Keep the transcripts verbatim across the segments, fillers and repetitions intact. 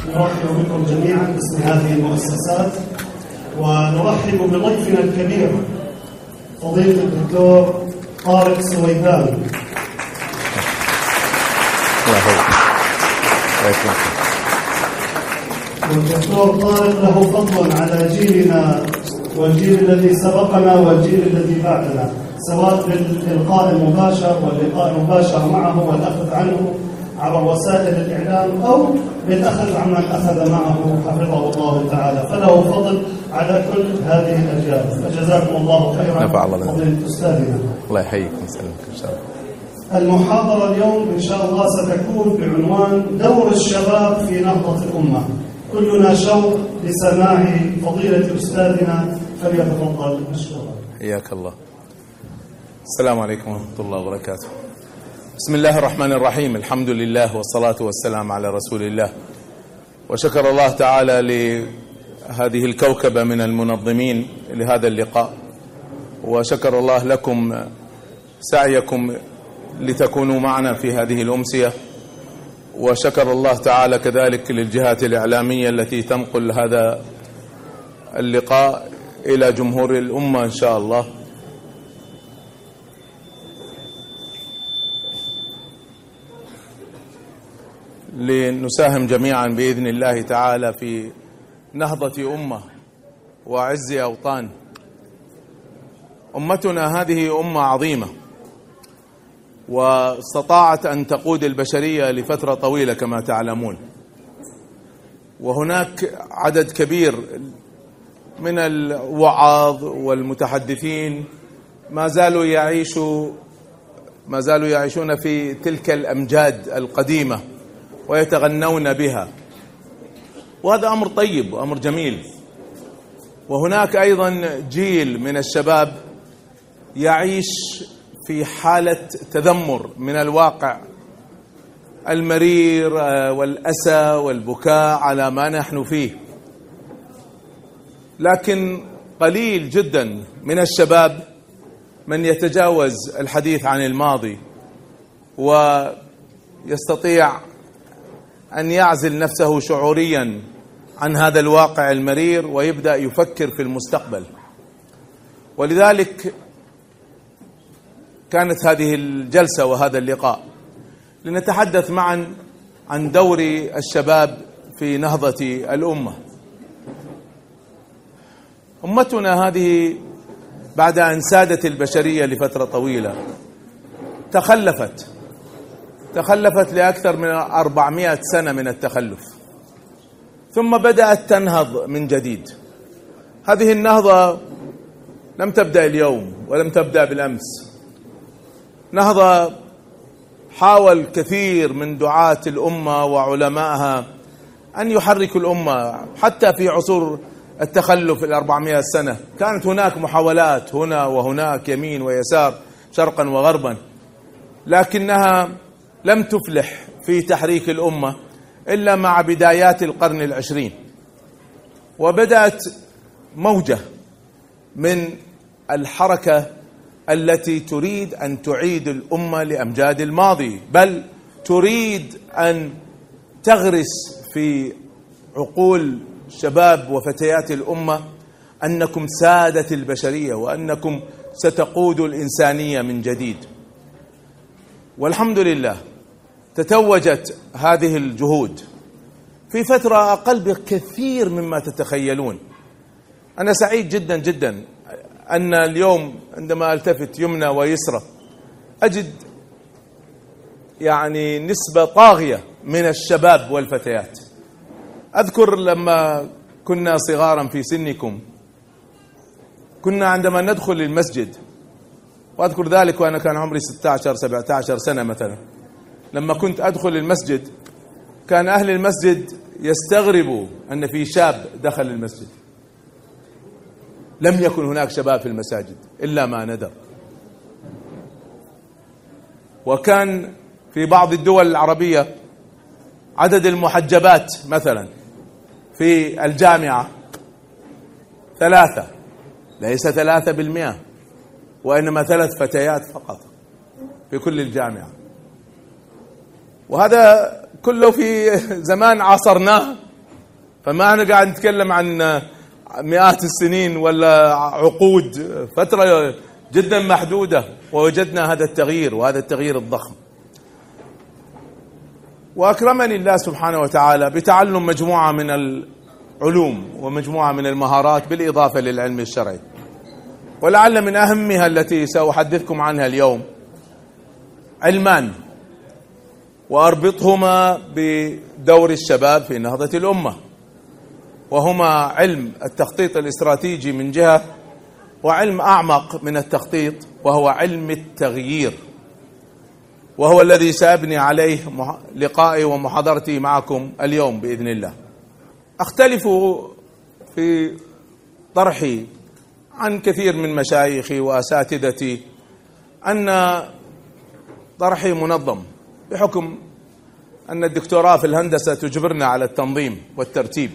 نرحب بكم جميعا باسم هذه المؤسسات، ونرحب بضيفنا الكبير فضيلة الدكتور طارق السويدان. والدكتور طارق له فضل على جيلنا والجيل الذي سبقنا والجيل الذي بعدنا، سواء بالإلقاء المباشر واللقاء المباشر معه والأخذ عنه عبر وسائل الإعلام أو بالأخذ عمن أخذ معه حفظه الله تعالى، فله فضل على كل هذه الأجيال. فجزاكم الله خيرا فضيلة أستاذنا. الله يحييك ويسلمك إن شاء الله. المحاضرة اليوم إن شاء الله ستكون بعنوان دور الشباب في نهضة الأمة. كلنا شوق لسماع فضيلة أستاذنا، فليتفضل مشكورا. حياك الله. السلام عليكم ورحمة الله وبركاته. بسم الله الرحمن الرحيم، الحمد لله والصلاة والسلام على رسول الله. وشكر الله تعالى لهذه الكوكبة من المنظمين لهذا اللقاء، وشكر الله لكم سعيكم لتكونوا معنا في هذه الأمسية، وشكر الله تعالى كذلك للجهات الإعلامية التي تنقل هذا اللقاء إلى جمهور الأمة إن شاء الله. لنساهم جميعا بإذن الله تعالى في نهضة أمة وعز أوطان. أمتنا هذه أمة عظيمة، واستطاعت أن تقود البشرية لفترة طويلة كما تعلمون، وهناك عدد كبير من الوعاظ والمتحدثين ما زالوا يعيشوا ما زالوا يعيشون في تلك الأمجاد القديمة ويتغنون بها، وهذا أمر طيب وأمر جميل. وهناك أيضا جيل من الشباب يعيش في حالة تذمر من الواقع المرير والأسى والبكاء على ما نحن فيه، لكن قليل جدا من الشباب من يتجاوز الحديث عن الماضي ويستطيع أن يعزل نفسه شعوريا عن هذا الواقع المرير ويبدأ يفكر في المستقبل. ولذلك كانت هذه الجلسة وهذا اللقاء لنتحدث معا عن دور الشباب في نهضة الأمة. أمتنا هذه بعد أن سادت البشرية لفترة طويلة تخلفت تخلفت لأكثر من أربعمائة سنة من التخلف، ثم بدأت تنهض من جديد. هذه النهضة لم تبدأ اليوم ولم تبدأ بالأمس، نهضة حاول كثير من دعاة الأمة وعلمائها أن يحركوا الأمة. حتى في عصور التخلف الأربعمائة سنة كانت هناك محاولات هنا وهناك، يمين ويسار، شرقا وغربا، لكنها لم تفلح في تحريك الأمة إلا مع بدايات القرن العشرين، وبدأت موجة من الحركة التي تريد أن تعيد الأمة لأمجاد الماضي، بل تريد أن تغرس في عقول شباب وفتيات الأمة أنكم سادة البشرية وأنكم ستقودوا الإنسانية من جديد. والحمد لله تتوجت هذه الجهود في فترة أقل بكثير مما تتخيلون. أنا سعيد جدا جدا أن اليوم عندما ألتفت يمنى ويسرى أجد يعني نسبة طاغية من الشباب والفتيات. أذكر لما كنا صغارا في سنكم كنا عندما ندخل المسجد، وأذكر ذلك وأنا كان عمري ستة عشر سبعة عشر سنة مثلا، لما كنت أدخل المسجد كان أهل المسجد يستغربوا أن في شاب دخل المسجد. لم يكن هناك شباب في المساجد إلا ما ندر. وكان في بعض الدول العربية عدد المحجبات مثلا في الجامعة ثلاثة، ليس ثلاثة بالمئة، وإنما ثلاث فتيات فقط في كل الجامعة. وهذا كله في زمان عاصرناه فما أنا قاعد نتكلم عن مئات السنين ولا عقود، فترة جدا محدودة ووجدنا هذا التغيير وهذا التغيير الضخم. وأكرمني الله سبحانه وتعالى بتعلم مجموعة من العلوم ومجموعة من المهارات بالإضافة للعلم الشرعي، ولعل من أهمها التي سأحدثكم عنها اليوم علمان، وأربطهما بدور الشباب في نهضة الأمة، وهما علم التخطيط الاستراتيجي من جهة، وعلم أعمق من التخطيط وهو علم التغيير، وهو الذي سأبني عليه لقائي ومحاضرتي معكم اليوم بإذن الله. أختلف في طرحي عن كثير من مشايخي وأساتذتي أن طرحي منظم بحكم أن الدكتوراه في الهندسة تجبرنا على التنظيم والترتيب،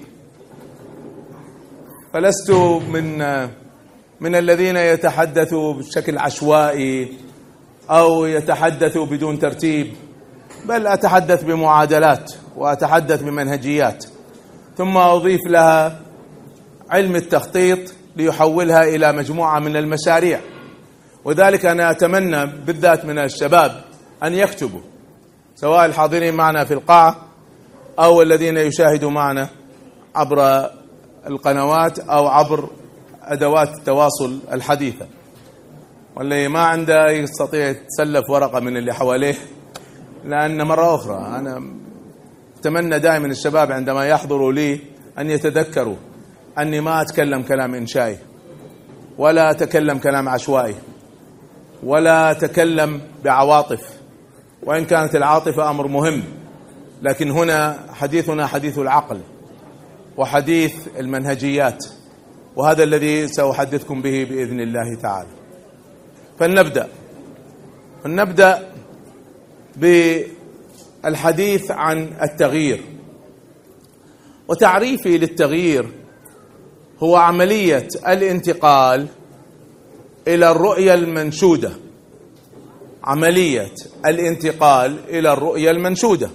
فلست من من الذين يتحدثوا بشكل عشوائي أو يتحدثوا بدون ترتيب، بل أتحدث بمعادلات وأتحدث بمنهجيات، ثم أضيف لها علم التخطيط ليحولها إلى مجموعة من المشاريع. وذلك أنا أتمنى بالذات من الشباب أن يكتبوا، سواء الحاضرين معنا في القاعة أو الذين يشاهدوا معنا عبر القنوات أو عبر أدوات التواصل الحديثة، واللي ما عنده يستطيع يتسلف ورقة من اللي حواليه، لأن مرة أخرى أنا أتمنى دائما الشباب عندما يحضروا لي أن يتذكروا أني ما أتكلم كلام إنشائي، ولا أتكلم كلام عشوائي، ولا أتكلم بعواطف، وإن كانت العاطفة أمر مهم، لكن هنا حديثنا حديث العقل وحديث المنهجيات، وهذا الذي سأحدثكم به بإذن الله تعالى. فلنبدأ فلنبدأ بالحديث عن التغيير. وتعريفي للتغيير هو عملية الانتقال إلى الرؤية المنشودة، عملية الانتقال إلى الرؤية المنشودة.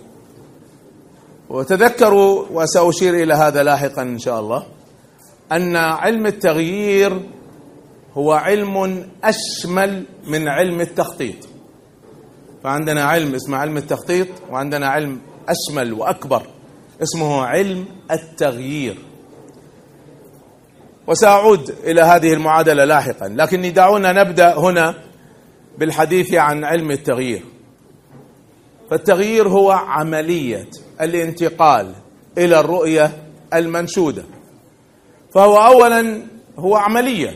وتذكروا، وسأشير إلى هذا لاحقا إن شاء الله، أن علم التغيير هو علم أشمل من علم التخطيط. فعندنا علم اسمه علم التخطيط، وعندنا علم أشمل وأكبر اسمه علم التغيير، وسأعود إلى هذه المعادلة لاحقا، لكن دعونا نبدأ هنا بالحديث عن علم التغيير. فالتغيير هو عملية الانتقال إلى الرؤية المنشودة. فهو أولا هو عملية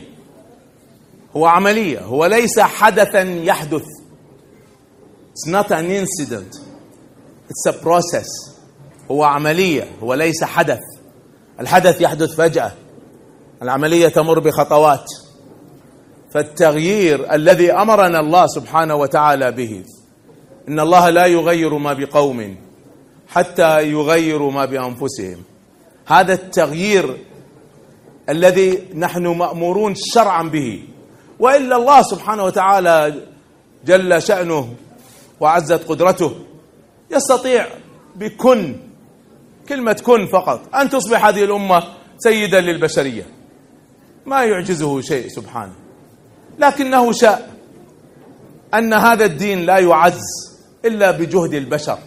هو عملية هو ليس حدثا يحدث. It's not an incident, it's a process. هو عملية، هو ليس حدث. الحدث يحدث فجأة، العملية تمر بخطوات. فالتغيير الذي أمرنا الله سبحانه وتعالى به، إن الله لا يغير ما بقوم حتى يغيروا ما بأنفسهم، هذا التغيير الذي نحن مأمورون شرعا به. وإلا الله سبحانه وتعالى جل شأنه وعزت قدرته يستطيع بكن، كلمة كن فقط، أن تصبح هذه الأمة سيدا للبشرية، ما يعجزه شيء سبحانه. لكنه شاء أن هذا الدين لا يعز إلا بجهد البشر،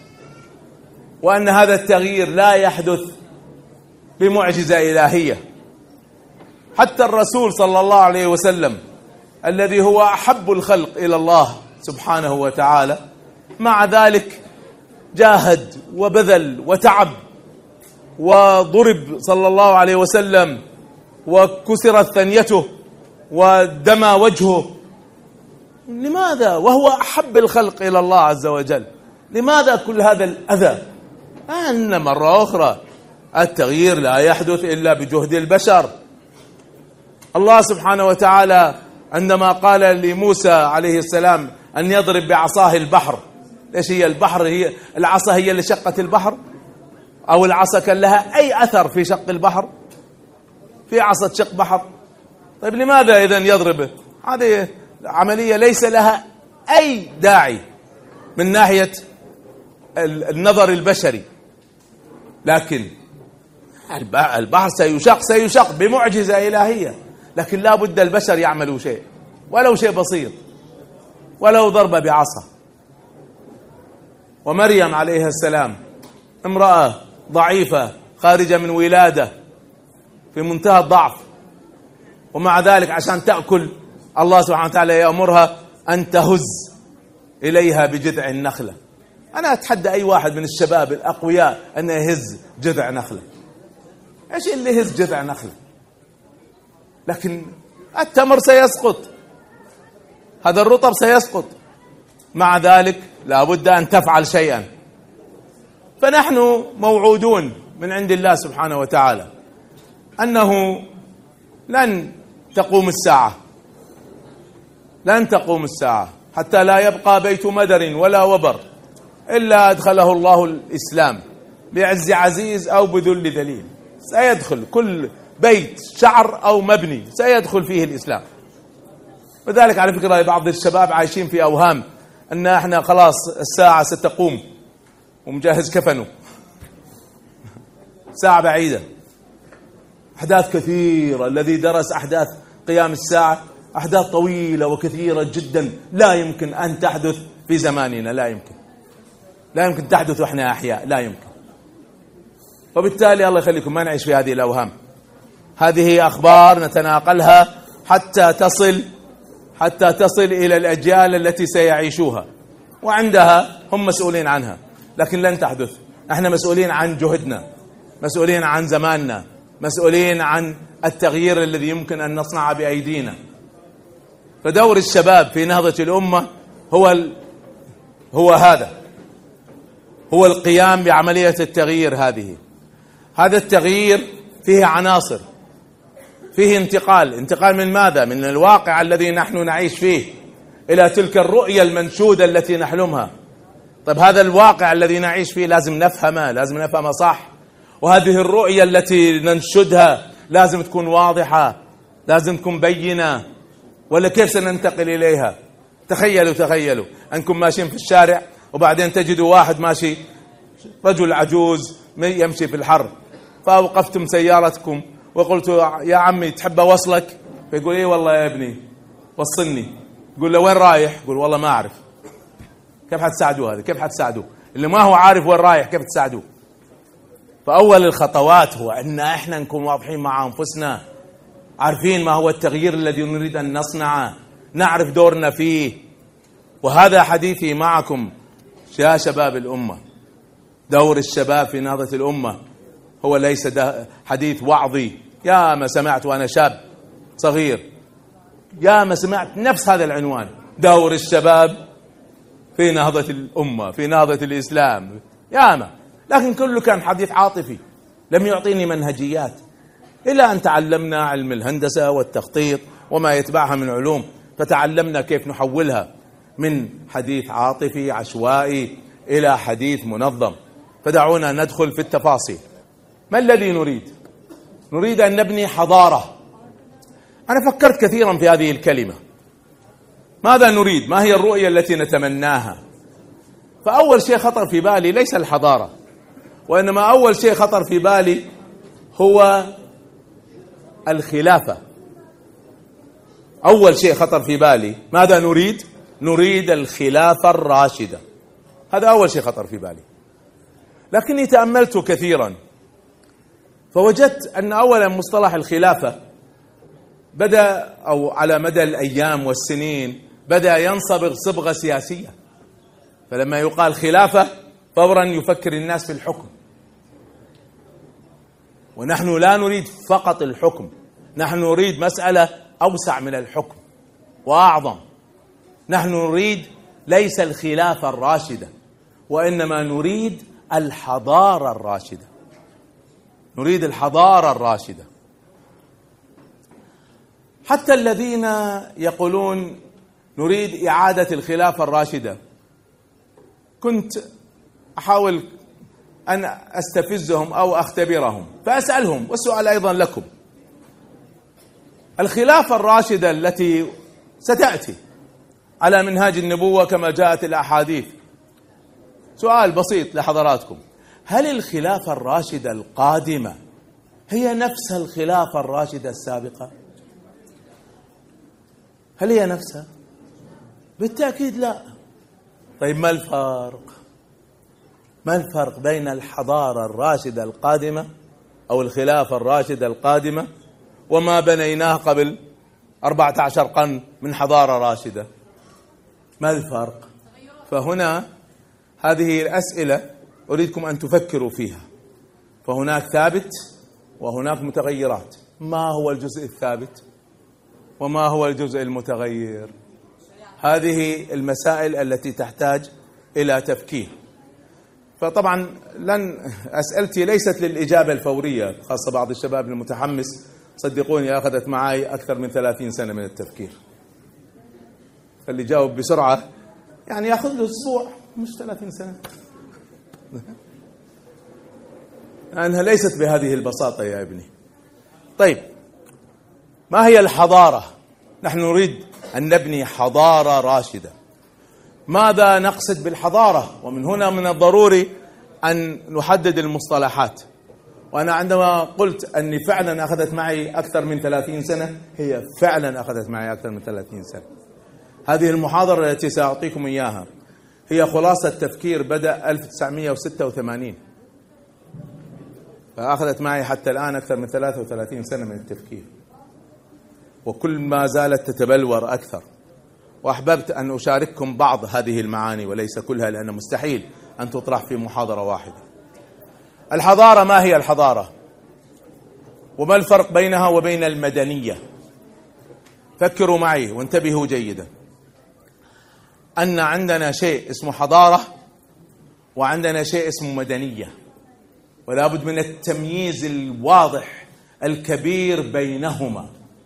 وأن هذا التغيير لا يحدث بمعجزة إلهية. حتى الرسول صلى الله عليه وسلم الذي هو أحب الخلق إلى الله سبحانه وتعالى، مع ذلك جاهد وبذل وتعب، وضرب صلى الله عليه وسلم وكسرت ثنيته ودمى وجهه. لماذا وهو أحب الخلق إلى الله عز وجل؟ لماذا كل هذا الأذى؟ أن مرة أخرى التغيير لا يحدث إلا بجهد البشر. الله سبحانه وتعالى عندما قال لموسى عليه السلام أن يضرب بعصاه البحر، ليش هي البحر هي العصا هي اللي شقت البحر؟ أو العصا كان لها أي أثر في شق البحر؟ في عصا تشق بحر؟ طيب لماذا إذن يضربه؟ هذه عملية ليس لها أي داعي من ناحية النظر البشري. لكن البحر سيشق سيشق بمعجزة إلهية، لكن لا بد البشر يعملوا شيء، ولو شيء بسيط، ولو ضربة بعصا. ومريم عليها السلام امرأة ضعيفة خارجة من ولادة في منتهى الضعف، ومع ذلك عشان تأكل الله سبحانه وتعالى يأمرها أن تهز إليها بجذع النخلة. أنا أتحدى أي واحد من الشباب الأقوياء أن يهز جذع نخلة. إيش اللي يهز جذع نخلة؟ لكن التمر سيسقط، هذا الرطب سيسقط، مع ذلك لا بد أن تفعل شيئا. فنحن موعودون من عند الله سبحانه وتعالى أنه لن تقوم الساعة، لن تقوم الساعة حتى لا يبقى بيت مدر ولا وبر إلا أدخله الله الإسلام بعز عزيز أو بذل ذليل. سيدخل كل بيت شعر أو مبني سيدخل فيه الإسلام. وذلك على فكرة بعض الشباب عايشين في أوهام أن احنا خلاص الساعة ستقوم ومجهز كفنه. ساعة بعيدة، أحداث كثيرة. الذي درس أحداث قيام الساعة أحداث طويلة وكثيرة جدا لا يمكن أن تحدث في زماننا، لا يمكن لا يمكن تحدث وإحنا أحياء، لا يمكن. وبالتالي الله يخليكم ما نعيش في هذه الأوهام. هذه أخبار نتناقلها حتى تصل حتى تصل إلى الأجيال التي سيعيشوها، وعندها هم مسؤولين عنها، لكن لن تحدث. احنا مسؤولين عن جهدنا، مسؤولين عن زماننا، مسؤولين عن التغيير الذي يمكن أن نصنع بأيدينا. فدور الشباب في نهضة الأمة هو ال... هو هذا هو القيام بعملية التغيير. هذه هذا التغيير فيه عناصر، فيه انتقال انتقال من ماذا؟ من الواقع الذي نحن نعيش فيه إلى تلك الرؤية المنشودة التي نحلمها. طيب هذا الواقع الذي نعيش فيه لازم نفهمه، لازم نفهمه صح، وهذه الرؤية التي ننشدها لازم تكون واضحة، لازم تكون بينة، ولا كيف سننتقل إليها؟ تخيلوا تخيلوا أنكم ماشيين في الشارع وبعدين تجدوا واحد ماشي، رجل عجوز يمشي في الحر، فأوقفتم سيارتكم وقلت يا عمي تحب أوصلك؟ فيقول إيه والله يا ابني وصلني. يقول له وين رايح؟ يقول والله ما أعرف. كيف حتساعدوه هذا؟ كيف حتساعدوه اللي ما هو عارف وين رايح؟ كيف تساعدوه؟ فأول الخطوات هو أن إحنا نكون واضحين مع أنفسنا، عارفين ما هو التغيير الذي نريد أن نصنعه، نعرف دورنا فيه. وهذا حديثي معكم يا شباب الأمة. دور الشباب في نهضة الأمة هو ليس حديث وعظي. يا ما سمعت وأنا شاب صغير، يا ما سمعت نفس هذا العنوان، دور الشباب في نهضة الأمة، في نهضة الإسلام، يا ما، لكن كله كان حديث عاطفي، لم يعطيني منهجيات. إلى أن تعلمنا علم الهندسة والتخطيط وما يتبعها من علوم، فتعلمنا كيف نحولها من حديث عاطفي عشوائي إلى حديث منظم. فدعونا ندخل في التفاصيل. ما الذي نريد؟ نريد أن نبني حضارة. أنا فكرت كثيرا في هذه الكلمة. ماذا نريد؟ ما هي الرؤية التي نتمناها؟ فأول شيء خطر في بالي ليس الحضارة، وإنما أول شيء خطر في بالي هو الخلافة. أول شيء خطر في بالي ماذا نريد؟ نريد الخلافة الراشدة. هذا أول شيء خطر في بالي. لكني تأملت كثيرا فوجدت أن أولا مصطلح الخلافة بدأ أو على مدى الأيام والسنين بدأ ينصبغ صبغة سياسية. فلما يقال خلافة فورا يفكر الناس في الحكم، ونحن لا نريد فقط الحكم، نحن نريد مسألة أوسع من الحكم وأعظم. نحن نريد ليس الخلافة الراشدة، وإنما نريد الحضارة الراشدة. نريد الحضارة الراشدة. حتى الذين يقولون نريد إعادة الخلافة الراشدة كنت أحاول أن أستفزهم أو أختبرهم، فأسألهم، والسؤال أيضا لكم: الخلافة الراشدة التي ستأتي على منهاج النبوة كما جاءت الأحاديث، سؤال بسيط لحضراتكم: هل الخلافة الراشدة القادمة هي نفس الخلافة الراشدة السابقة؟ هل هي نفسها؟ بالتأكيد لا. طيب ما الفرق؟ ما الفرق بين الحضارة الراشدة القادمة أو الخلافة الراشدة القادمة وما بنيناه قبل أربعة عشر قرن من حضارة راشدة؟ ما الفرق؟ فهنا هذه الأسئلة أريدكم أن تفكروا فيها. فهناك ثابت وهناك متغيرات. ما هو الجزء الثابت وما هو الجزء المتغير؟ هذه المسائل التي تحتاج إلى تفكير. فطبعا لن أسئلتي ليست للإجابة الفورية، خاصة بعض الشباب المتحمس صدقوني أخذت معي أكثر من ثلاثين سنة من التفكير، فاللي جاوب بسرعة يعني يأخذ له أسبوع مش ثلاثين سنة، لأنها ليست بهذه البساطة يا ابني. طيب ما هي الحضارة؟ نحن نريد أن نبني حضارة راشدة. ماذا نقصد بالحضارة؟ ومن هنا من الضروري أن نحدد المصطلحات. وأنا عندما قلت أني فعلا أخذت معي أكثر من ثلاثين سنة، هي فعلا أخذت معي أكثر من ثلاثين سنة. هذه المحاضرة التي سأعطيكم إياها هي خلاصة تفكير بدأ ألف وتسعمئة وستة وثمانين، فأخذت معي حتى الآن أكثر من ثلاثة وثلاثين سنة من التفكير، وكل ما زالت تتبلور أكثر. وأحببت أن أشارككم بعض هذه المعاني وليس كلها، لأنه مستحيل أن تطرح في محاضرة واحدة. الحضارة، ما هي الحضارة؟ وما الفرق بينها وبين المدنية؟ فكروا معي وانتبهوا جيدا أن عندنا شيء اسمه حضارة وعندنا شيء اسمه مدنية، ولا بد من التمييز الواضح الكبير بينهما.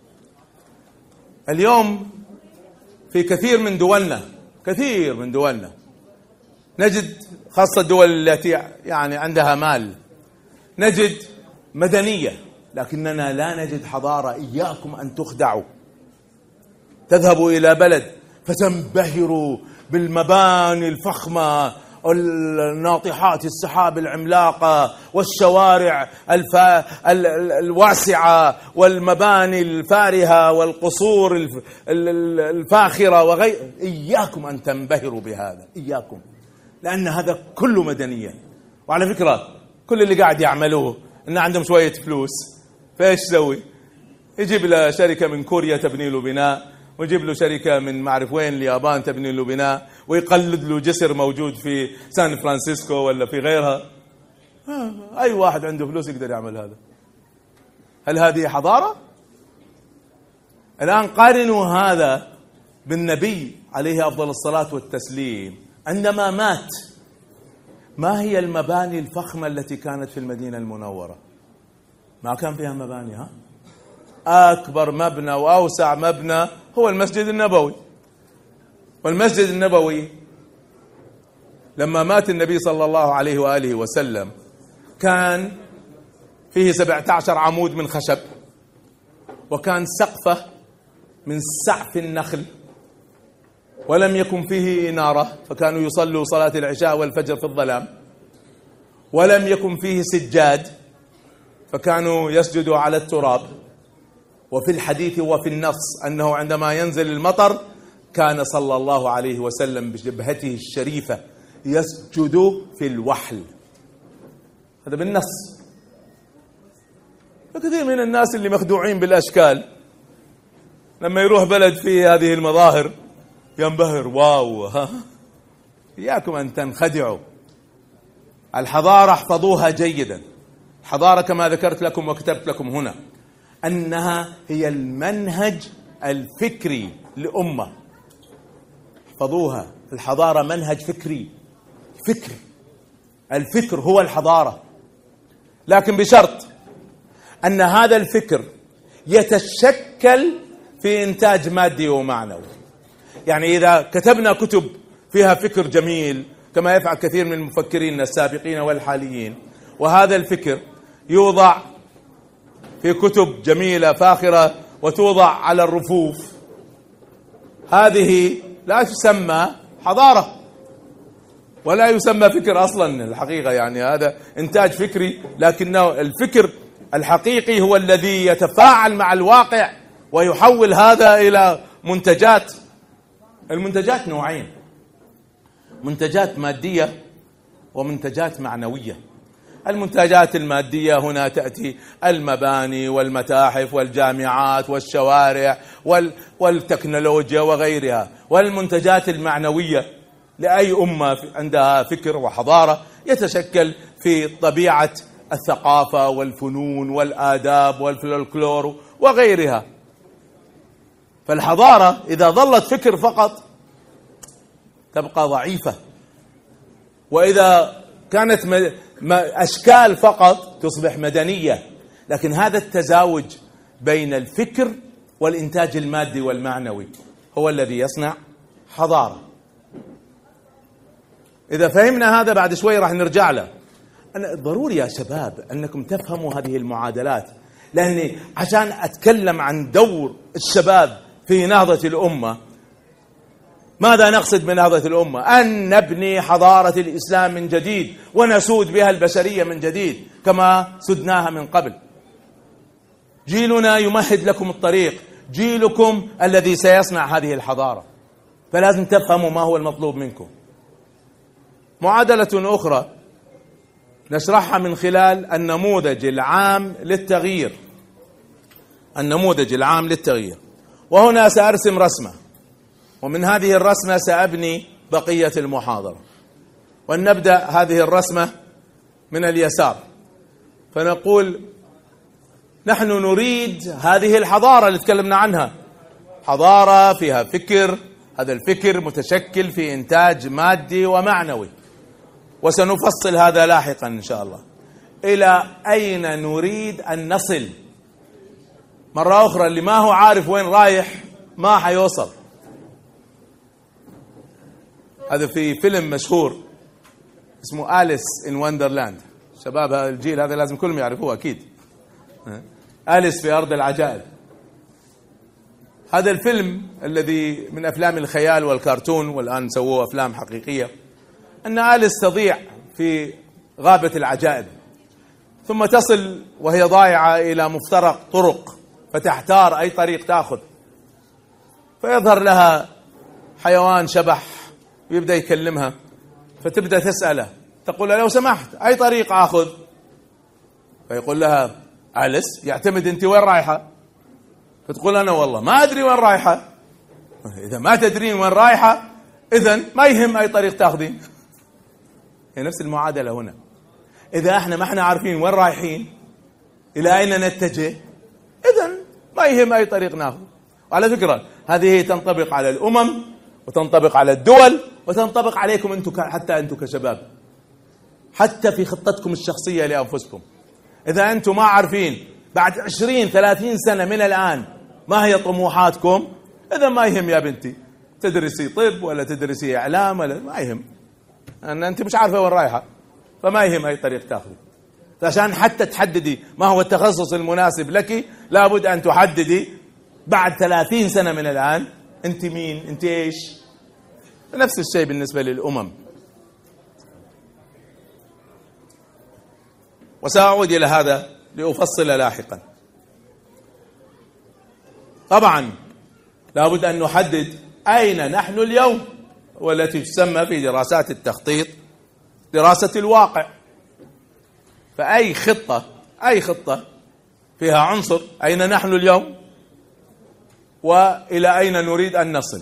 اليوم في كثير من دولنا كثير من دولنا نجد، خاصة الدول التي يعني عندها مال، نجد مدنية لكننا لا نجد حضارة. إياكم أن تخدعوا. تذهبوا إلى بلد فتنبهروا بالمباني الفخمة، الناطحات السحاب العملاقة، والشوارع الفا... الواسعة، والمباني الفارهة، والقصور الفاخرة وغير. إياكم أن تنبهروا بهذا، إياكم، لأن هذا كله مدنية. وعلى فكرة كل اللي قاعد يعملوه إن عندهم شوية فلوس، فإيش سوي؟ يجيب له شركة من كوريا تبني له بناء، ويجيب له شركة من معرف وين اليابان تبني له بناء، ويقلد له جسر موجود في سان فرانسيسكو ولا في غيرها. أي واحد عنده فلوس يقدر يعمل هذا. هل هذه حضارة؟ الآن قارنوا هذا بالنبي عليه أفضل الصلاة والتسليم عندما مات. ما هي المباني الفخمة التي كانت في المدينة المنورة؟ ما كان فيها مباني. ها؟ أكبر مبنى وأوسع مبنى هو المسجد النبوي. والمسجد النبوي لما مات النبي صلى الله عليه وآله وسلم كان فيه سبعة عشر عمود من خشب، وكان سقفه من سعف النخل، ولم يكن فيه إنارة، فكانوا يصلوا صلاة العشاء والفجر في الظلام، ولم يكن فيه سجاد، فكانوا يسجدوا على التراب. وفي الحديث وفي النص أنه عندما ينزل المطر كان صلى الله عليه وسلم بجبهته الشريفة يسجد في الوحل. هذا بالنص. فكثير من الناس اللي مخدوعين بالأشكال لما يروح بلد فيه هذه المظاهر ينبهر، واو. ها؟ إياكم أن تنخدعوا. الحضارة احفظوها جيدا. الحضارة كما ذكرت لكم وكتبت لكم هنا أنها هي المنهج الفكري لأمة. احفظوها. الحضارة منهج فكري، فكر. الفكر هو الحضارة، لكن بشرط أن هذا الفكر يتشكل في إنتاج مادي ومعنوي. يعني إذا كتبنا كتب فيها فكر جميل كما يفعل كثير من المفكرين السابقين والحاليين، وهذا الفكر يوضع في كتب جميلة فاخرة وتوضع على الرفوف، هذه لا تسمى حضارة ولا يسمى فكر أصلا. الحقيقة يعني هذا إنتاج فكري، لكنه الفكر الحقيقي هو الذي يتفاعل مع الواقع ويحول هذا إلى منتجات. المنتجات نوعين: منتجات مادية ومنتجات معنوية. المنتجات المادية هنا تأتي المباني والمتاحف والجامعات والشوارع والتكنولوجيا وغيرها. والمنتجات المعنوية لأي أمة عندها فكر وحضارة يتشكل في طبيعة الثقافة والفنون والآداب والفلكلور وغيرها. فالحضارة إذا ظلت فكر فقط تبقى ضعيفة، وإذا كانت أشكال فقط تصبح مدنية. لكن هذا التزاوج بين الفكر والإنتاج المادي والمعنوي هو الذي يصنع حضارة. إذا فهمنا هذا بعد شوي راح نرجع له. أنا ضروري يا شباب أنكم تفهموا هذه المعادلات، لأني عشان أتكلم عن دور الشباب في نهضة الأمة. ماذا نقصد من نهضة الأمة؟ أن نبني حضارة الإسلام من جديد ونسود بها البشرية من جديد كما سدناها من قبل. جيلنا يمهد لكم الطريق، جيلكم الذي سيصنع هذه الحضارة، فلازم تفهموا ما هو المطلوب منكم. معادلة أخرى نشرحها من خلال النموذج العام للتغيير. النموذج العام للتغيير، وهنا سأرسم رسمة، ومن هذه الرسمة سأبني بقية المحاضرة. ونبدأ هذه الرسمة من اليسار، فنقول نحن نريد هذه الحضارة اللي تكلمنا عنها، حضارة فيها فكر، هذا الفكر متشكل في إنتاج مادي ومعنوي، وسنفصل هذا لاحقا إن شاء الله. إلى أين نريد أن نصل؟ مرة أخرى، اللي ما هو عارف وين رايح ما حيوصل. هذا في فيلم مشهور اسمه أليس إن وندرلاند. شباب هذا الجيل هذا لازم كلهم يعرفوه أكيد. أليس في أرض العجائب. هذا الفيلم الذي من أفلام الخيال والكرتون، والآن سووه أفلام حقيقية، أن أليس تضيع في غابة العجائب، ثم تصل وهي ضائعة إلى مفترق طرق، فتحتار أي طريق تأخذ، فيظهر لها حيوان شبح ويبدأ يكلمها، فتبدأ تسأله، تقول له لو سمحت أي طريق أخذ؟ فيقول لها أليس يعتمد أنت وين رايحة؟ فتقول أنا والله ما أدري وين رايحة. إذا ما تدرين وين رايحة إذن ما يهم أي طريق تأخذين. هي نفس المعادلة هنا. إذا احنا ما احنا عارفين وين رايحين إلى أين نتجه إذن ما يهم أي طريق ناخذ. وعلى فكرة هذه تنطبق على الأمم وتنطبق على الدول وتنطبق عليكم أنتم حتى أنتم كشباب، حتى في خطتكم الشخصية لأنفسكم. إذا أنتم ما عارفين بعد عشرين ثلاثين سنة من الآن ما هي طموحاتكم إذا ما يهم يا بنتي تدرسي طب ولا تدرسي إعلام ولا ما يهم، أن أنت مش عارفة وين رايحة، فما يهم أي طريق تأخذي. عشان حتى تحددي ما هو التخصص المناسب لك لابد أن تحددي بعد ثلاثين سنة من الآن أنت مين، أنت إيش. نفس الشيء بالنسبة للأمم. وسأعود إلى هذا لأفصل لاحقا. طبعا لابد أن نحدد أين نحن اليوم، والتي تسمى في دراسات التخطيط دراسة الواقع. فأي خطة أي خطة فيها عنصر أين نحن اليوم وإلى أين نريد أن نصل.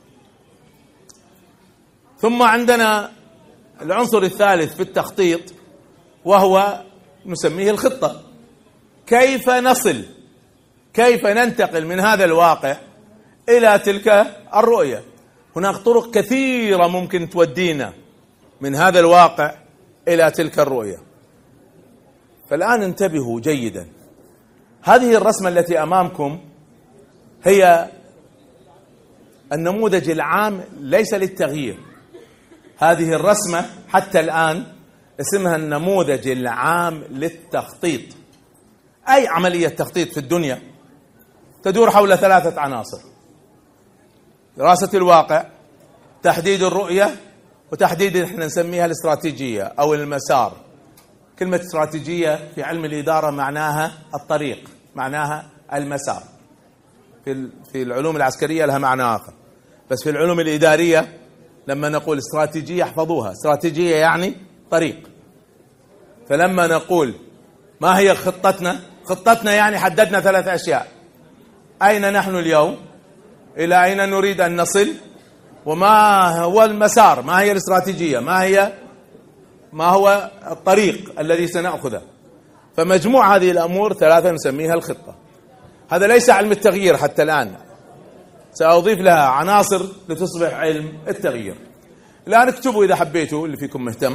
ثم عندنا العنصر الثالث في التخطيط وهو نسميه الخطة. كيف نصل، كيف ننتقل من هذا الواقع إلى تلك الرؤية. هناك طرق كثيرة ممكن تودينا من هذا الواقع إلى تلك الرؤية. فالآن انتبهوا جيدا، هذه الرسمة التي أمامكم هي النموذج العام ليس للتغيير. هذه الرسمة حتى الآن اسمها النموذج العام للتخطيط. أي عملية تخطيط في الدنيا تدور حول ثلاثة عناصر: دراسة الواقع، تحديد الرؤية، وتحديد احنا نسميها الاستراتيجية أو المسار. كلمة استراتيجية في علم الإدارة معناها الطريق، معناها المسار. في في العلوم العسكرية لها معنى آخر، بس في العلوم الإدارية لما نقول استراتيجية احفظوها، استراتيجية يعني طريق. فلما نقول ما هي خطتنا، خطتنا يعني حددنا ثلاث أشياء: أين نحن اليوم، إلى أين نريد أن نصل، وما هو المسار، ما هي الاستراتيجية، ما هي ما هو الطريق الذي سنأخذه. فمجموع هذه الأمور ثلاثة نسميها الخطة. هذا ليس علم التغيير حتى الآن، سأضيف لها عناصر لتصبح علم التغيير. الآن اكتبوا إذا حبيتوا اللي فيكم مهتم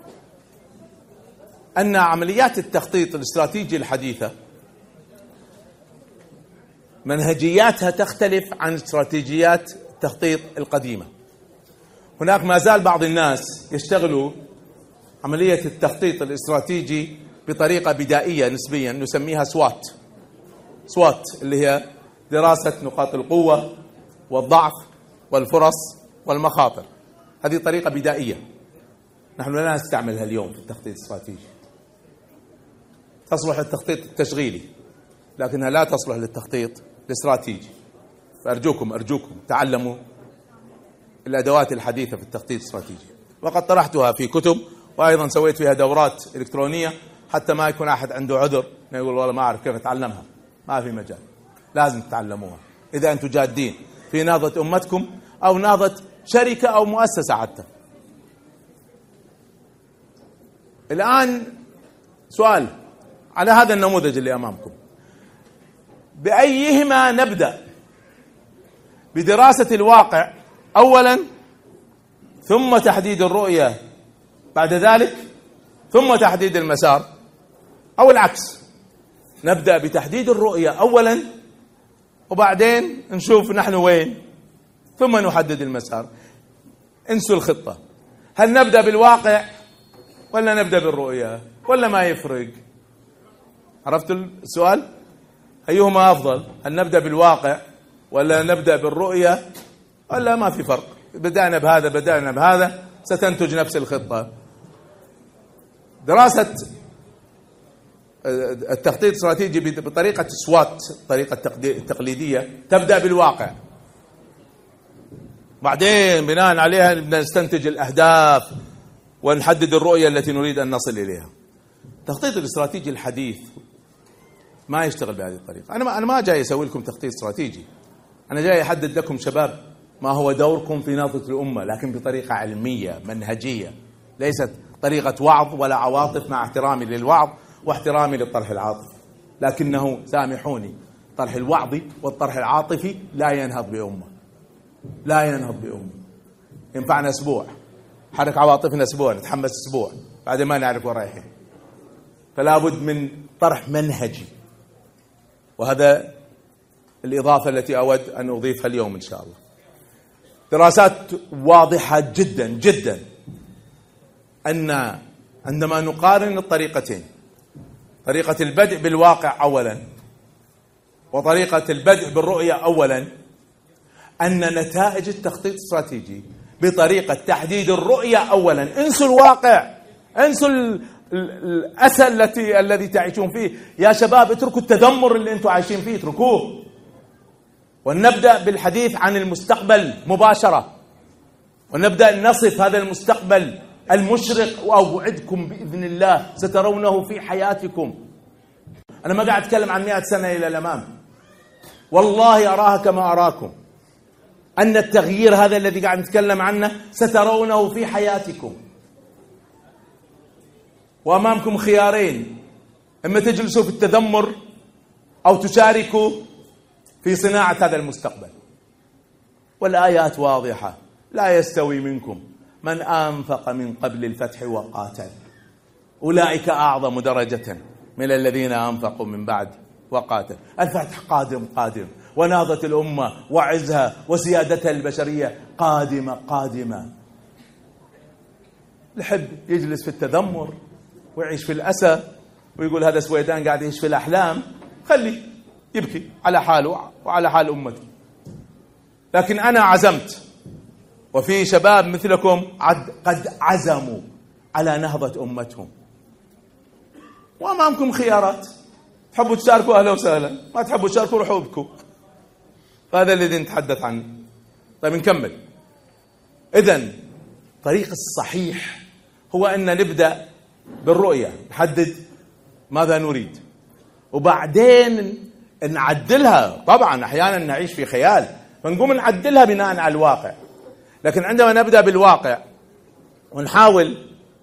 أن عمليات التخطيط الاستراتيجي الحديثة منهجياتها تختلف عن استراتيجيات التخطيط القديمة. هناك ما زال بعض الناس يشتغلوا عملية التخطيط الاستراتيجي بطريقة بدائية نسبيا، نسميها سوات. سوات اللي هي دراسة نقاط القوة والضعف والفرص والمخاطر. هذه طريقة بدائية نحن لا نستعملها اليوم في التخطيط الاستراتيجي. تصلح للتخطيط التشغيلي لكنها لا تصلح للتخطيط الاستراتيجي. فأرجوكم أرجوكم تعلموا الأدوات الحديثة في التخطيط الاستراتيجي، وقد طرحتها في كتب، وأيضا سويت فيها دورات إلكترونية حتى ما يكون أحد عنده عذر ما يقول والله ما أعرف كيف أتعلمها. ما في مجال، لازم تتعلموها إذا أنتم جادين في نهضة أمتكم أو نهضة شركة أو مؤسسة حتى. الآن سؤال على هذا النموذج اللي أمامكم: بأيهما نبدأ؟ بدراسة الواقع أولا ثم تحديد الرؤية بعد ذلك ثم تحديد المسار، أو العكس، نبدأ بتحديد الرؤية أولا وبعدين نشوف نحن وين ثم نحدد المسار؟ انسوا الخطة. هل نبدأ بالواقع ولا نبدأ بالرؤية ولا ما يفرق؟ عرفتوا السؤال؟ أيهما أفضل؟ هل نبدأ بالواقع ولا نبدأ بالرؤية ولا ما في فرق؟ بدأنا بهذا بدأنا بهذا ستنتج نفس الخطة. دراسة التخطيط الاستراتيجي بطريقة سوات، الطريقة التقليدية، تبدأ بالواقع، بعدين بناء عليها نستنتج الأهداف ونحدد الرؤية التي نريد أن نصل إليها. التخطيط الاستراتيجي الحديث ما يشتغل بهذه الطريقة. أنا ما أنا ما جاي أسوي لكم تخطيط استراتيجي، أنا جاي أحدد لكم شباب ما هو دوركم في نهضة الأمة، لكن بطريقة علمية منهجية، ليست طريقة وعظ ولا عواطف، مع احترامي للوعظ واحترامي للطرح العاطفي، لكنه سامحوني الطرح الوعظي والطرح العاطفي لا ينهض بأمة، لا ينهض بأمة. ينفعنا أسبوع، حرك عواطفنا أسبوع، نتحمس أسبوع، بعدين ما نعرف وين رايحين. فلا بد من طرح منهجي، وهذا الإضافة التي أود أن أضيفها اليوم إن شاء الله. دراسات واضحة جدا جدا أن عندما نقارن الطريقتين، طريقة البدء بالواقع أولا وطريقة البدء بالرؤية أولا، أن نتائج التخطيط الاستراتيجي بطريقة تحديد الرؤية أولا، انسوا الواقع، انسوا الأسى التي الذي تعيشون فيه يا شباب، اتركوا التذمر اللي انتم عايشين فيه، اتركوه، ونبدأ بالحديث عن المستقبل مباشرة، ونبدأ نصف هذا المستقبل المشرق، وأوعدكم بإذن الله سترونه في حياتكم. أنا ما قاعد أتكلم عن مئة سنة إلى الأمام، والله أراها كما أراكم، أن التغيير هذا الذي قاعد نتكلم عنه سترونه في حياتكم، وأمامكم خيارين: إما تجلسوا في التذمر أو تشاركوا في صناعة هذا المستقبل. والآيات واضحة: لا يستوي منكم من أنفق من قبل الفتح وقاتل، أولئك أعظم درجة من الذين أنفقوا من بعد وقاتل. الفتح قادم قادم، ونهضة الأمة وعزها وسيادتها البشرية قادمة قادمة. الحب يجلس في التذمر ويعيش في الأسى ويقول هذا سويدان قاعد يعيش في الأحلام، خلي يبكي على حاله وعلى حال أمته. لكن أنا عزمت، وفي شباب مثلكم قد عزموا على نهضة أمتهم، وأمامكم خيارات، تحبوا تشاركوا أهلا وسهلا، ما تحبوا تشاركوا روحوا ابكوا. هذا الذي نتحدث عنه. طيب نكمل. إذن الطريق الصحيح هو أن نبدأ بالرؤية، نحدد ماذا نريد وبعدين نعدلها. طبعا أحيانا نعيش في خيال فنقوم نعدلها بناء على الواقع، لكن عندما نبدأ بالواقع ونحاول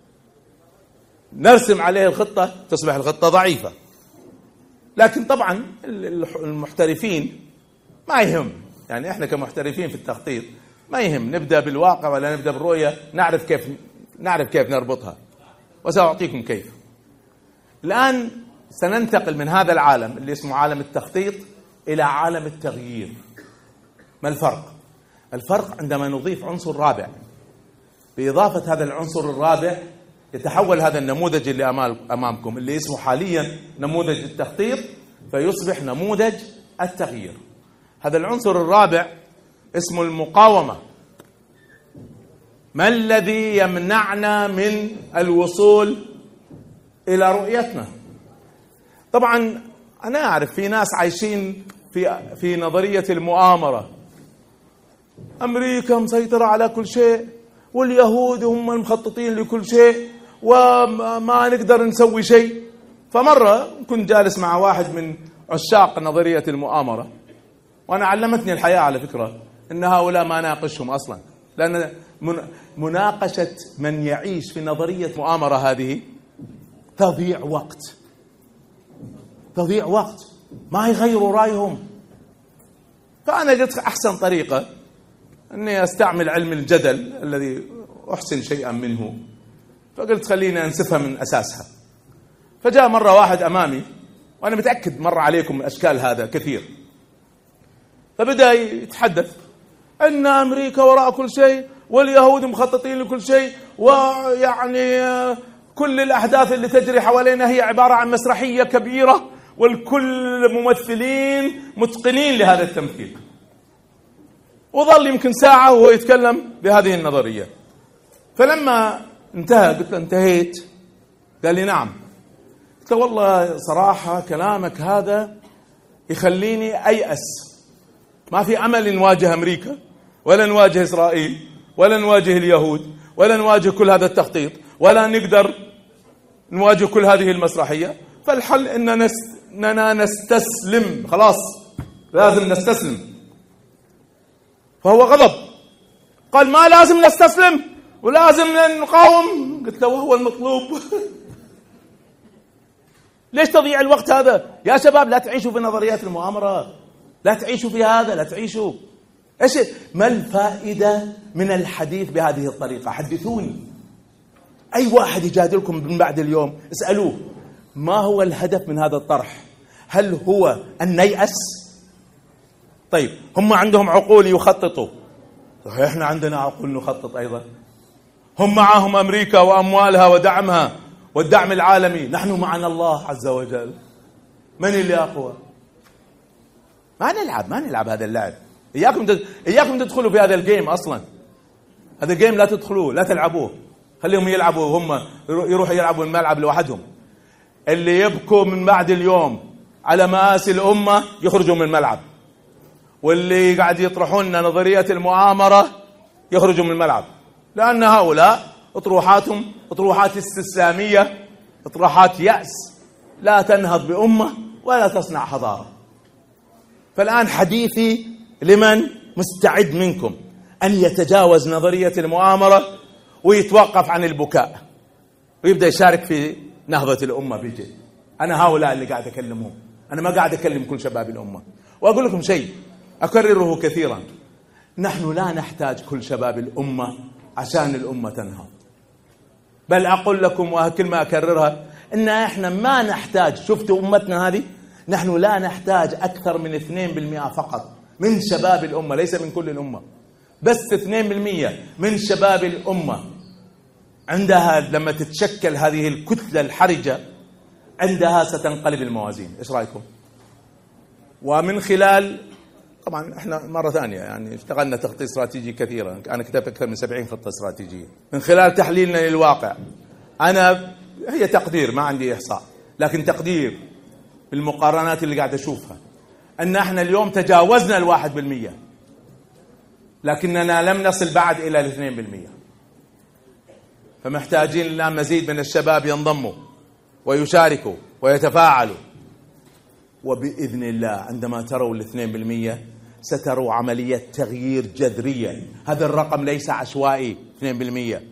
نرسم عليه الخطة تصبح الخطة ضعيفة. لكن طبعا المحترفين ما يهم، يعني احنا كمحترفين في التخطيط ما يهم نبدأ بالواقع ولا نبدأ بالرؤية، نعرف كيف نعرف كيف نربطها، وسأعطيكم كيف. الآن سننتقل من هذا العالم اللي اسمه عالم التخطيط إلى عالم التغيير. ما الفرق؟ الفرق عندما نضيف عنصر رابع. بإضافة هذا العنصر الرابع يتحول هذا النموذج اللي أمامكم اللي اسمه حاليا نموذج التخطيط فيصبح نموذج التغيير. هذا العنصر الرابع اسمه المقاومة. ما الذي يمنعنا من الوصول إلى رؤيتنا؟ طبعا أنا أعرف في ناس عايشين في في نظرية المؤامرة. أمريكا مسيطرة على كل شيء، واليهود هم المخططين لكل شيء، وما نقدر نسوي شيء. فمرة كنت جالس مع واحد من عشاق نظرية المؤامرة، وأنا علمتني الحياة على فكرة إن هؤلاء ما ناقشهم أصلا، لأن مناقشة من يعيش في نظرية مؤامرة هذه تضيع وقت تضيع وقت ما يغيروا رأيهم. فأنا قلت أحسن طريقة أني أستعمل علم الجدل الذي أحسن شيئا منه، فقلت خلينا أنسفها من أساسها. فجاء مرة واحد أمامي، وأنا متأكد مر عليكم من أشكال هذا كثير، فبدأ يتحدث أن أمريكا وراء كل شيء، واليهود مخططين لكل شيء، ويعني كل الأحداث اللي تجري حوالينا هي عبارة عن مسرحية كبيرة، والكل ممثلين متقنين لهذا التمثيل. وظل يمكن ساعة وهو يتكلم بهذه النظرية. فلما انتهى قلت له انتهيت؟ قال لي نعم. قلت له والله صراحة كلامك هذا يخليني أيأس، ما في أمل نواجه أمريكا ولا نواجه إسرائيل ولا نواجه اليهود ولا نواجه كل هذا التخطيط ولا نقدر نواجه كل هذه المسرحية. فالحل إننا إننا نستسلم، خلاص لازم نستسلم. فهو غضب، قال ما لازم نستسلم ولازم نقاوم. قلت له وهو المطلوب. ليش تضيع الوقت هذا يا شباب؟ لا تعيشوا في نظريات المؤامرة، لا تعيشوا في هذا، لا تعيشوا. ايش ما الفائدة من الحديث بهذه الطريقة؟ حدثوني. أي واحد يجادلكم من بعد اليوم اسألوه ما هو الهدف من هذا الطرح؟ هل هو أن نيأس؟ طيب هم عندهم عقول يخططوا، احنا عندنا عقول نخطط أيضا. هم معهم أمريكا وأموالها ودعمها والدعم العالمي، نحن معنا الله عز وجل. من اللي أقوى؟ ما نلعب ما نلعب هذا اللعب. إياكم تد... إياكم تدخلوا في هذا الجيم أصلا. هذا الجيم لا تدخلوه، لا تلعبوه، خليهم يلعبوا، هم يروحوا يلعبوا الملعب لوحدهم. اللي يبكوا من بعد اليوم على مآسي الأمة يخرجوا من الملعب، واللي قاعد يطرحون نظرية المؤامرة يخرجوا من الملعب، لأن هؤلاء اطروحاتهم اطروحات استسلامية، اطروحات يأس، لا تنهض بأمة ولا تصنع حضارة. فالآن حديثي لمن مستعد منكم أن يتجاوز نظرية المؤامرة ويتوقف عن البكاء ويبدأ يشارك في نهضة الأمة بجد. أنا هؤلاء اللي قاعد أكلمهم، أنا ما قاعد أكلم كل شباب الأمة. وأقول لكم شيء أكرره كثيرا، نحن لا نحتاج كل شباب الأمة عشان الأمة تنهض، بل أقول لكم وكلمة أكررها إن إحنا ما نحتاج، شفتوا أمتنا هذه، نحن لا نحتاج أكثر من اثنين بالمئة فقط من شباب الأمة، ليس من كل الأمة، بس اثنين بالمئة من شباب الأمة. عندها لما تتشكل هذه الكتلة الحرجة عندها ستنقلب الموازين. إيش رأيكم؟ ومن خلال طبعا احنا مرة ثانية يعني اشتغلنا تخطيط استراتيجي كثيرا، أنا كتبت أكثر من سبعين خطة استراتيجية من خلال تحليلنا للواقع. أنا هي تقدير ما عندي إحصاء، لكن تقدير بالمقارنات اللي قاعد أشوفها أن احنا اليوم تجاوزنا الواحد بالمية، لكننا لم نصل بعد إلى الاثنين بالمية. فمحتاجين الآن مزيد من الشباب ينضموا ويشاركوا ويتفاعلوا، وبإذن الله عندما تروا الاثنين بالمية ستروا عملية تغيير جذرية. هذا الرقم ليس عشوائي، اثنين بالمية.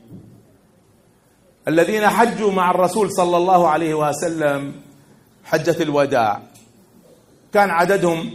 الذين حجوا مع الرسول صلى الله عليه وسلم حجة الوداع كان عددهم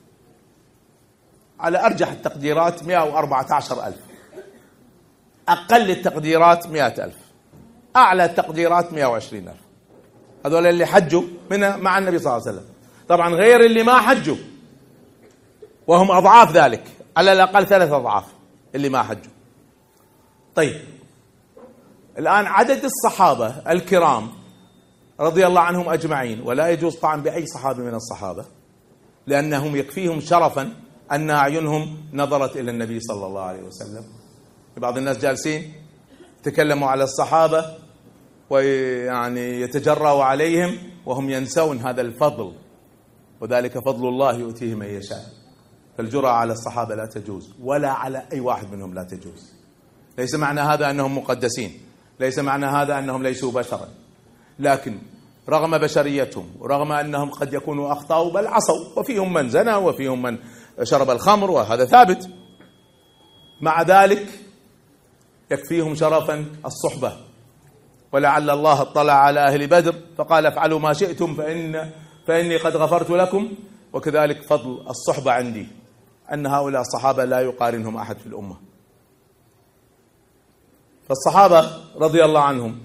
على أرجح التقديرات مئة وأربعة عشر ألف، أقل التقديرات مئة ألف، أعلى التقديرات مئة وعشرين ألف. هذول اللي حجوا من مع النبي صلى الله عليه وسلم، طبعا غير اللي ما حجوا وهم أضعاف ذلك، على الأقل ثلاث أضعاف اللي ما حجوا. طيب الآن عدد الصحابة الكرام رضي الله عنهم أجمعين، ولا يجوز طعن بأي صحابي من الصحابة لأنهم يكفيهم شرفا أن أعينهم نظرت إلى النبي صلى الله عليه وسلم. بعض الناس جالسين تكلموا على الصحابة ويعني يتجرأوا عليهم وهم ينسون هذا الفضل، وذلك فضل الله يؤتيه من يشاء. فالجرأة على الصحابة لا تجوز، ولا على أي واحد منهم لا تجوز. ليس معنى هذا أنهم مقدسين، ليس معنى هذا أنهم ليسوا بشرا، لكن رغم بشريتهم ورغم أنهم قد يكونوا أخطأوا بل عصوا، وفيهم من زنى وفيهم من شرب الخمر وهذا ثابت، مع ذلك يكفيهم شرفا الصحبة. ولعل الله اطلع على أهل بدر فقال افعلوا ما شئتم فإن فإني قد غفرت لكم. وكذلك فضل الصحبة عندي أن هؤلاء الصحابة لا يقارنهم أحد في الأمة. فالصحابة رضي الله عنهم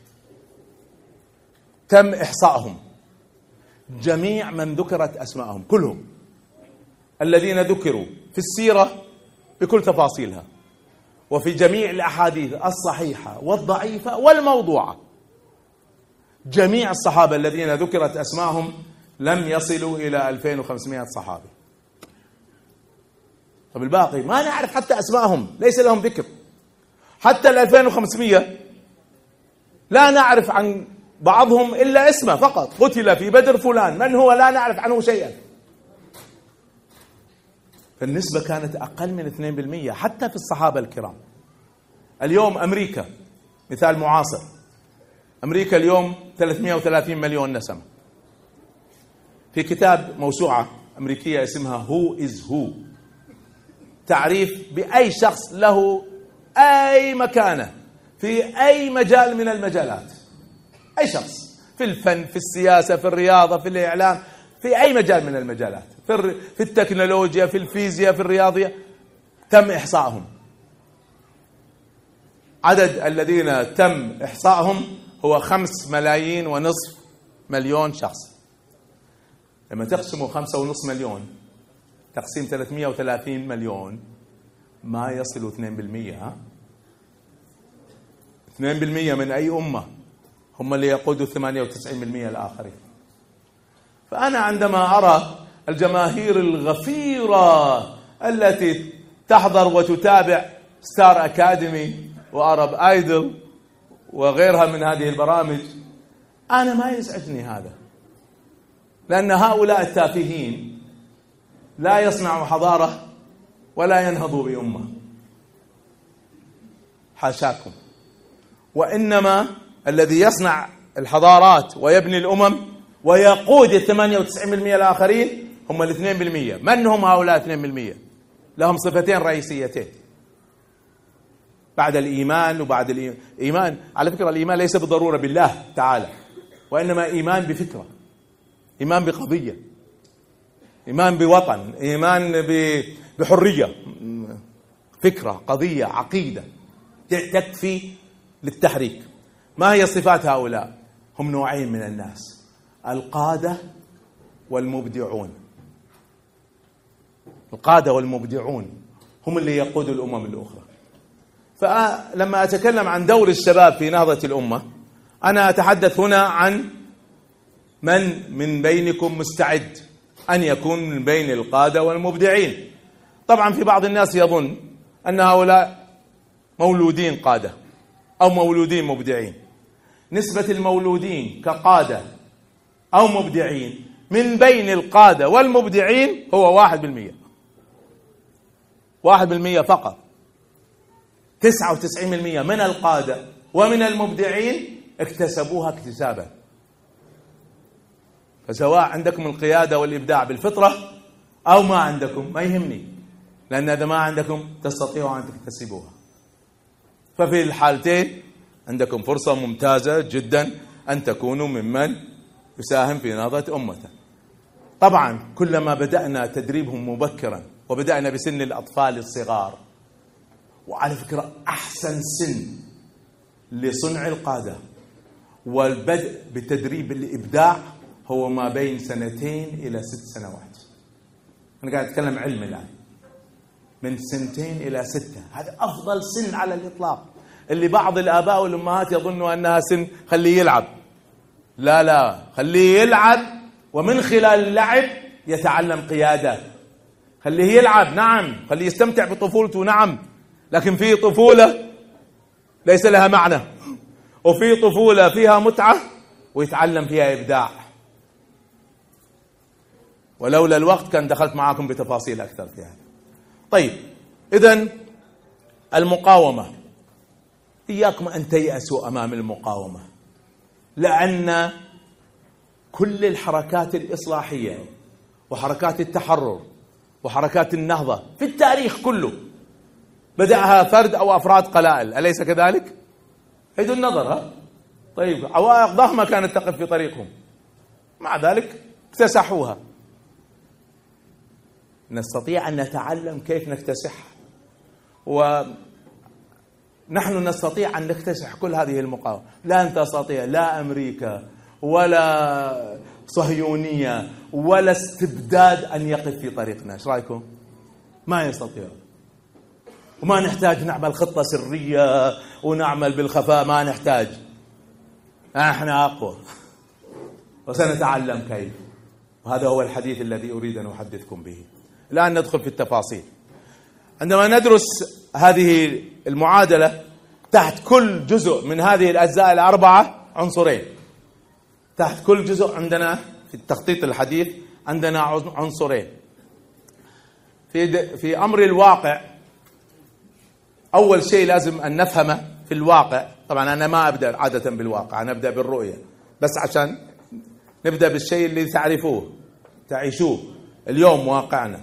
تم إحصائهم، جميع من ذكرت أسماءهم كلهم الذين ذكروا في السيرة بكل تفاصيلها وفي جميع الأحاديث الصحيحة والضعيفة والموضوعة، جميع الصحابة الذين ذكرت أسماءهم لم يصلوا إلى ألفين وخمسمائة صحابي. طب الباقي ما نعرف حتى أسماءهم، ليس لهم ذكر. حتى ال ألفين وخمسمائة لا نعرف عن بعضهم إلا اسمه فقط، قتل في بدر فلان، من هو لا نعرف عنه شيئا. فالنسبة كانت أقل من اثنين بالمئة حتى في الصحابة الكرام. اليوم أمريكا مثال معاصر، أمريكا اليوم ثلاثمائة وثلاثين مليون نسمة. في كتاب موسوعة أمريكية اسمها Who is Who، تعريف بأي شخص له أي مكانة في أي مجال من المجالات، أي شخص في الفن، في السياسة، في الرياضة، في الإعلام، في أي مجال من المجالات، في في التكنولوجيا، في الفيزياء، في الرياضية، تم إحصائهم. عدد الذين تم إحصائهم هو خمس ملايين ونصف مليون شخص. لما تقسموا خمسة ونصف مليون تقسيم ثلاثمائة وثلاثين مليون ما يصلوا اثنين بالمئة. اثنين بالمئة من أي أمة هم اللي يقودوا ثمانية وتسعين بالمئة الآخرين. فأنا عندما أرى الجماهير الغفيرة التي تحضر وتتابع ستار أكاديمي وأرب آيدل وغيرها من هذه البرامج، أنا ما يزعجني هذا، لأن هؤلاء التافهين لا يصنعوا حضارة ولا ينهضوا بأمة، حاشاكم. وإنما الذي يصنع الحضارات ويبني الأمم ويقود الثمانية وتسعين بالمئة الآخرين هم الاثنين بالمئة. من هم هؤلاء اثنين بالمئة؟ لهم صفتين رئيسيتين بعد الإيمان. وبعد الإيمان على فكرة الإيمان ليس بالضرورة بالله تعالى، وإنما إيمان بفكرة، إيمان بقضية، إيمان بوطن، إيمان بحرية، فكرة، قضية، عقيدة تكفي للتحريك. ما هي صفات هؤلاء؟ هم نوعين من الناس، القادة والمبدعون. القادة والمبدعون هم اللي يقودوا الأمم الأخرى. فلما أتكلم عن دور الشباب في نهضة الأمة، أنا أتحدث هنا عن من من بينكم مستعد أن يكون من بين القادة والمبدعين. طبعا في بعض الناس يظن أن هؤلاء مولودين قادة أو مولودين مبدعين. نسبة المولودين كقادة أو مبدعين من بين القادة والمبدعين هو واحد بالمئة، واحد بالمئة فقط. تسعة وتسعين بالمئة من القادة ومن المبدعين اكتسبوها اكتسابا. فسواء عندكم القيادة والإبداع بالفطرة أو ما عندكم ما يهمني، لأن إذا ما عندكم تستطيعوا أن تكتسبوها. ففي الحالتين عندكم فرصة ممتازة جدا أن تكونوا ممن يساهم في نهضة أمته. طبعا كلما بدأنا تدريبهم مبكرا وبدأنا بسن الأطفال الصغار، وعلى فكرة أحسن سن لصنع القادة والبدء بتدريب الإبداع هو ما بين سنتين إلى ست سنوات. أنا قاعد أتكلم علم الآن، من سنتين إلى ستة، هذا أفضل سن على الإطلاق. اللي بعض الآباء والأمهات يظنوا أنها سن خليه يلعب، لا لا، خليه يلعب ومن خلال اللعب يتعلم قيادة. خليه يلعب، نعم، خليه يستمتع بطفولته، نعم، لكن في طفولة ليس لها معنى، وفي طفولة فيها متعة ويتعلم فيها إبداع. ولولا الوقت كان دخلت معاكم بتفاصيل أكثر في هذا. طيب، إذن المقاومة، إياكم أن تيأسوا أمام المقاومة، لأن كل الحركات الإصلاحية وحركات التحرر وحركات النهضة في التاريخ كله بدأها فرد أو أفراد قلائل، أليس كذلك؟ عيدوا النظر. ها؟ طيب، عوائق ضخمة كانت تقف في طريقهم، مع ذلك اكتسحوها. نستطيع أن نتعلم كيف نكتسحها، ونحن نستطيع أن نكتسح كل هذه المقاومة. لا تستطيع لا أمريكا ولا صهيونية ولا استبداد أن يقف في طريقنا. ايش رأيكم؟ ما يستطيع. وما نحتاج نعمل خطة سرية ونعمل بالخفاء، ما نحتاج، احنا أقوى وسنتعلم كيف. وهذا هو الحديث الذي أريد أن أحدثكم به. الآن ندخل في التفاصيل. عندما ندرس هذه المعادلة، تحت كل جزء من هذه الأجزاء الأربعة عنصرين. تحت كل جزء عندنا في التخطيط الحديث عندنا عنصرين. في في أمر الواقع، أول شيء لازم أن نفهمه في الواقع. طبعا أنا ما أبدأ عادة بالواقع، أنا أبدأ بالرؤية، بس عشان نبدأ بالشيء اللي تعرفوه تعيشوه اليوم واقعنا.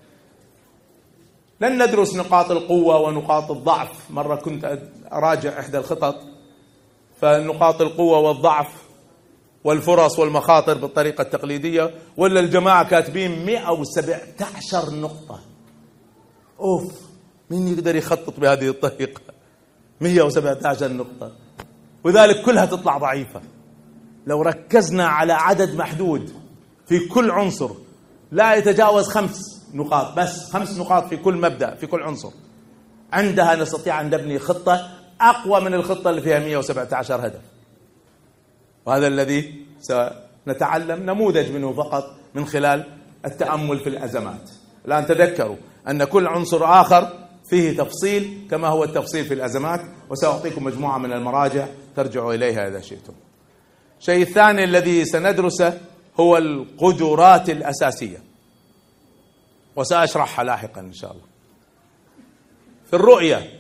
لن ندرس نقاط القوة ونقاط الضعف. مرة كنت أراجع إحدى الخطط، فنقاط القوة والضعف والفرص والمخاطر بالطريقة التقليدية، ولا الجماعة كاتبين مئة وسبعة عشر نقطة. أوف، مين يقدر يخطط بهذه الطريقة؟ مئة وسبعة عشر نقطة، وذلك كلها تطلع ضعيفة. لو ركزنا على عدد محدود في كل عنصر لا يتجاوز خمس نقاط، بس خمس نقاط في كل مبدأ، في كل عنصر، عندها نستطيع أن نبني خطة أقوى من الخطة اللي فيها مئة وسبعة عشر هدف. وهذا الذي سنتعلم نموذج منه فقط من خلال التأمل في الأزمات. الآن تذكروا أن كل عنصر آخر فيه تفصيل كما هو التفصيل في الأزمات، وسأعطيكم مجموعة من المراجع ترجعوا إليها إذا شئتم. الشيء الثاني الذي سندرسه هو القدرات الأساسية، وسأشرحها لاحقا إن شاء الله. في الرؤية،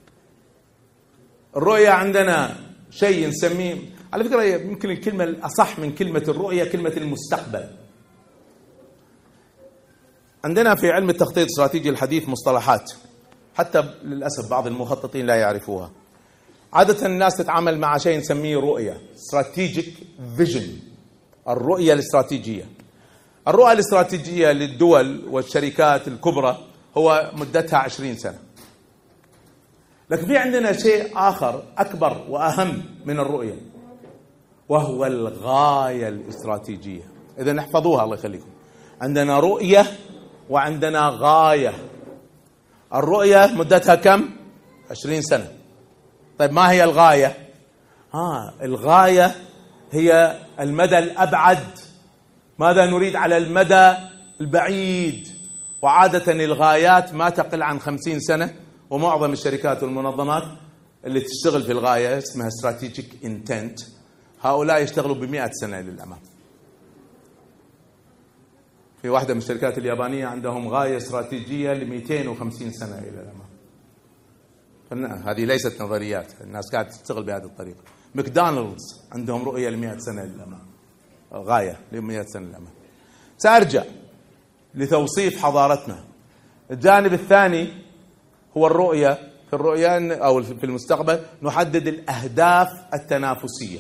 الرؤية عندنا شيء نسميه، على فكرة يمكن الكلمة الأصح من كلمة الرؤية كلمة المستقبل. عندنا في علم التخطيط الاستراتيجي الحديث مصطلحات حتى للأسف بعض المخططين لا يعرفوها. عادة الناس تتعامل مع شيء نسميه رؤية، strategic vision، الرؤية الاستراتيجية. الرؤية الاستراتيجية للدول والشركات الكبرى هو مدتها عشرين سنة. لكن في عندنا شيء آخر أكبر وأهم من الرؤية، وهو الغاية الاستراتيجية. إذا نحفظوها الله يخليكم. عندنا رؤية وعندنا غاية. الرؤية مدتها كم؟ عشرين سنة. طيب ما هي الغاية؟ آه الغاية هي المدى الأبعد، ماذا نريد على المدى البعيد. وعادة الغايات ما تقل عن خمسين سنة، ومعظم الشركات والمنظمات اللي تشتغل في الغاية اسمها strategic intent، هؤلاء يشتغلوا بمئة سنة للأمام. في واحدة من الشركات اليابانية عندهم غاية استراتيجية ل مئتين وخمسين سنة إلى الأمام. هذه ليست نظريات، الناس قاعدة تشتغل بهذه الطريقة. ماكدونالدز عندهم رؤية لمئة سنة للأمام، غاية لمئة سنة للأمام. سأرجع لتوصيف حضارتنا. الجانب الثاني هو الرؤية. في الرؤية أو في المستقبل نحدد الأهداف التنافسية.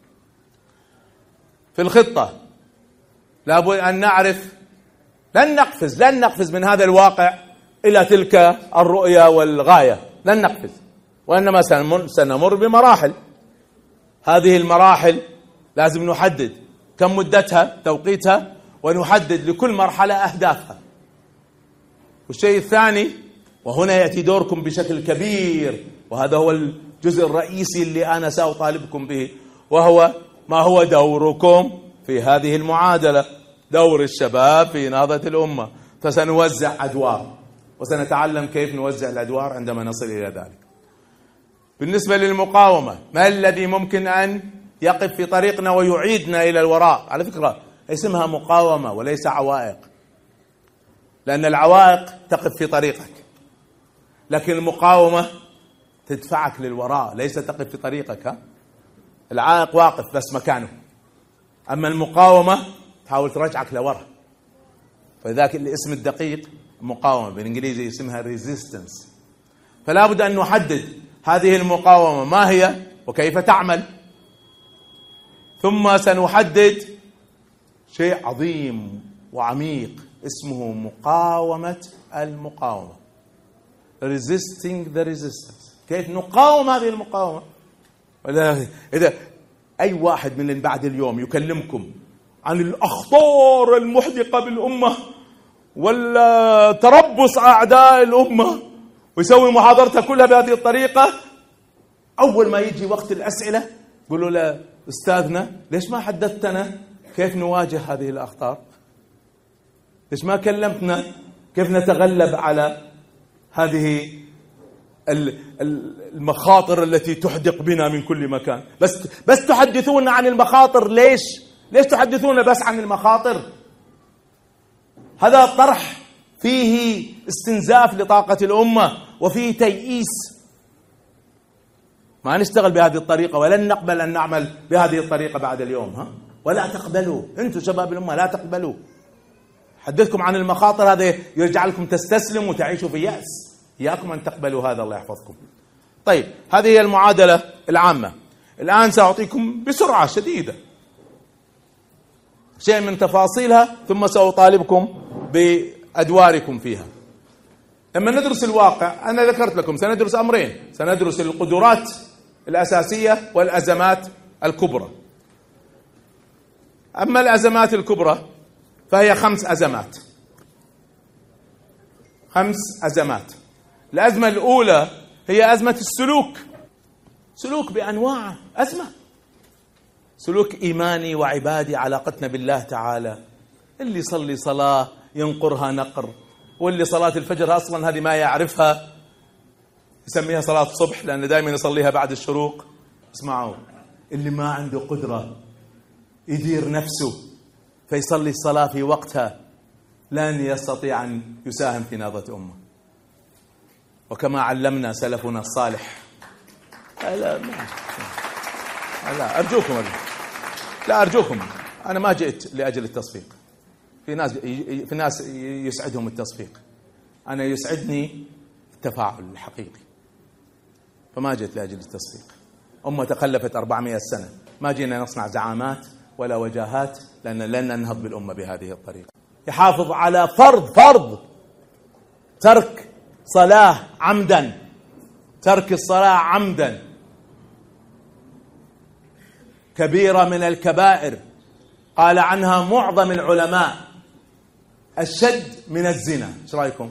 في الخطة لابد أن نعرف، لن نقفز لن نقفز من هذا الواقع إلى تلك الرؤية والغاية، لن نقفز، وإنما سنمر بمراحل. هذه المراحل لازم نحدد كم مدتها، توقيتها، ونحدد لكل مرحلة أهدافها. والشيء الثاني، وهنا يأتي دوركم بشكل كبير، وهذا هو الجزء الرئيسي اللي أنا سأطالبكم به، وهو ما هو دوركم في هذه المعادلة، دور الشباب في نهضة الأمة. فسنوزع أدوار، وسنتعلم كيف نوزع الأدوار عندما نصل إلى ذلك. بالنسبة للمقاومة، ما الذي ممكن أن يقف في طريقنا ويعيدنا إلى الوراء؟ على فكرة اسمها مقاومة وليس عوائق، لأن العوائق تقف في طريقك، لكن المقاومة تدفعك للوراء، ليس تقف في طريقك. ها؟ العائق واقف بس مكانه، أما المقاومة تحاول ترجعك لورا. فذاك الاسم الدقيق مقاومة، بالإنجليزي اسمها resistance. فلا بد أن نحدد هذه المقاومة ما هي وكيف تعمل، ثم سنحدد شيء عظيم وعميق اسمه مقاومة المقاومة، resisting the resistance. كيف نقاوم هذه المقاومة؟ ولا إذا أي واحد من بعد اليوم يكلمكم عن الأخطار المحدقة بالأمة ولا تربص أعداء الأمة ويسوي محاضرته كلها بهذه الطريقة، أول ما يجي وقت الأسئلة قولوا له أستاذنا ليش ما حدثتنا كيف نواجه هذه الأخطار؟ ليش ما كلمتنا كيف نتغلب على هذه المخاطر التي تحدق بنا من كل مكان؟ بس بس تحدثون عن المخاطر. ليش ليش تحدثون بس عن المخاطر؟ هذا طرح فيه استنزاف لطاقة الأمة وفيه تيئيس. ما نشتغل بهذه الطريقة، ولن نقبل أن نعمل بهذه الطريقة بعد اليوم. ها؟ ولا تقبلوا، أنتم شباب الأمة لا تقبلوا. حدثكم عن المخاطر، هذا يرجع لكم تستسلموا وتعيشوا في يأس. إياكم أن تقبلوا هذا، الله يحفظكم. طيب، هذه هي المعادلة العامة. الآن سأعطيكم بسرعة شديدة شيء من تفاصيلها، ثم سأطالبكم بأدواركم فيها. لما ندرس الواقع، أنا ذكرت لكم سندرس أمرين، سندرس القدرات الأساسية والأزمات الكبرى. أما الأزمات الكبرى فهي خمس أزمات خمس أزمات. الأزمة الأولى هي أزمة السلوك، سلوك بأنواع، أزمة سلوك إيماني وعبادي، علاقتنا بالله تعالى. اللي يصلي صلاة ينقرها نقر، واللي صلاة الفجر أصلا هذه ما يعرفها يسميها صلاة الصبح لأنه دائما يصليها بعد الشروق. اسمعوا، اللي ما عنده قدرة يدير نفسه فيصلي الصلاة في وقتها لن يستطيع أن يساهم في نهضة أمة. وكما علمنا سلفنا الصالح، لا لا أرجوكم لا أرجوكم أنا ما جئت لأجل التصفيق. في ناس في ناس يسعدهم التصفيق، أنا يسعدني التفاعل الحقيقي. فما جئت لأجل التصفيق. أمة تخلفت أربعمائة سنة، ما جينا نصنع زعامات ولا وجاهات، لأن لن ننهض بالأمة بهذه الطريقة. يحافظ على فرض فرض ترك صلاة عمدا، ترك الصلاة عمدا كبيرة من الكبائر، قال عنها معظم العلماء أشد من الزنا. ايش رايكم؟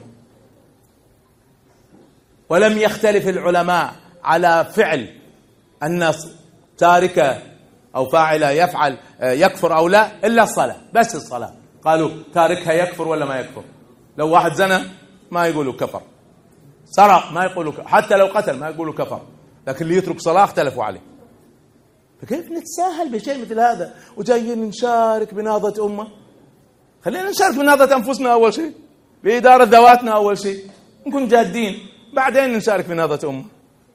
ولم يختلف العلماء على فعل أن تارك أو فاعل يفعل يكفر أو لا إلا الصلاة، بس الصلاة. قالوا تاركها يكفر ولا ما يكفر؟ لو واحد زنى ما يقولوا كفر، سرق ما يقولوا كفر، حتى لو قتل ما يقولوا كفر، لكن اللي يترك صلاة اختلفوا عليه. فكيف نتساهل بشيء مثل هذا وجايين نشارك بنهضة أمة؟ خلينا نشارك بنهضة أنفسنا أول شيء، بإدارة ذواتنا أول شيء، نكون جادين، بعدين نشارك بنهضة أمة.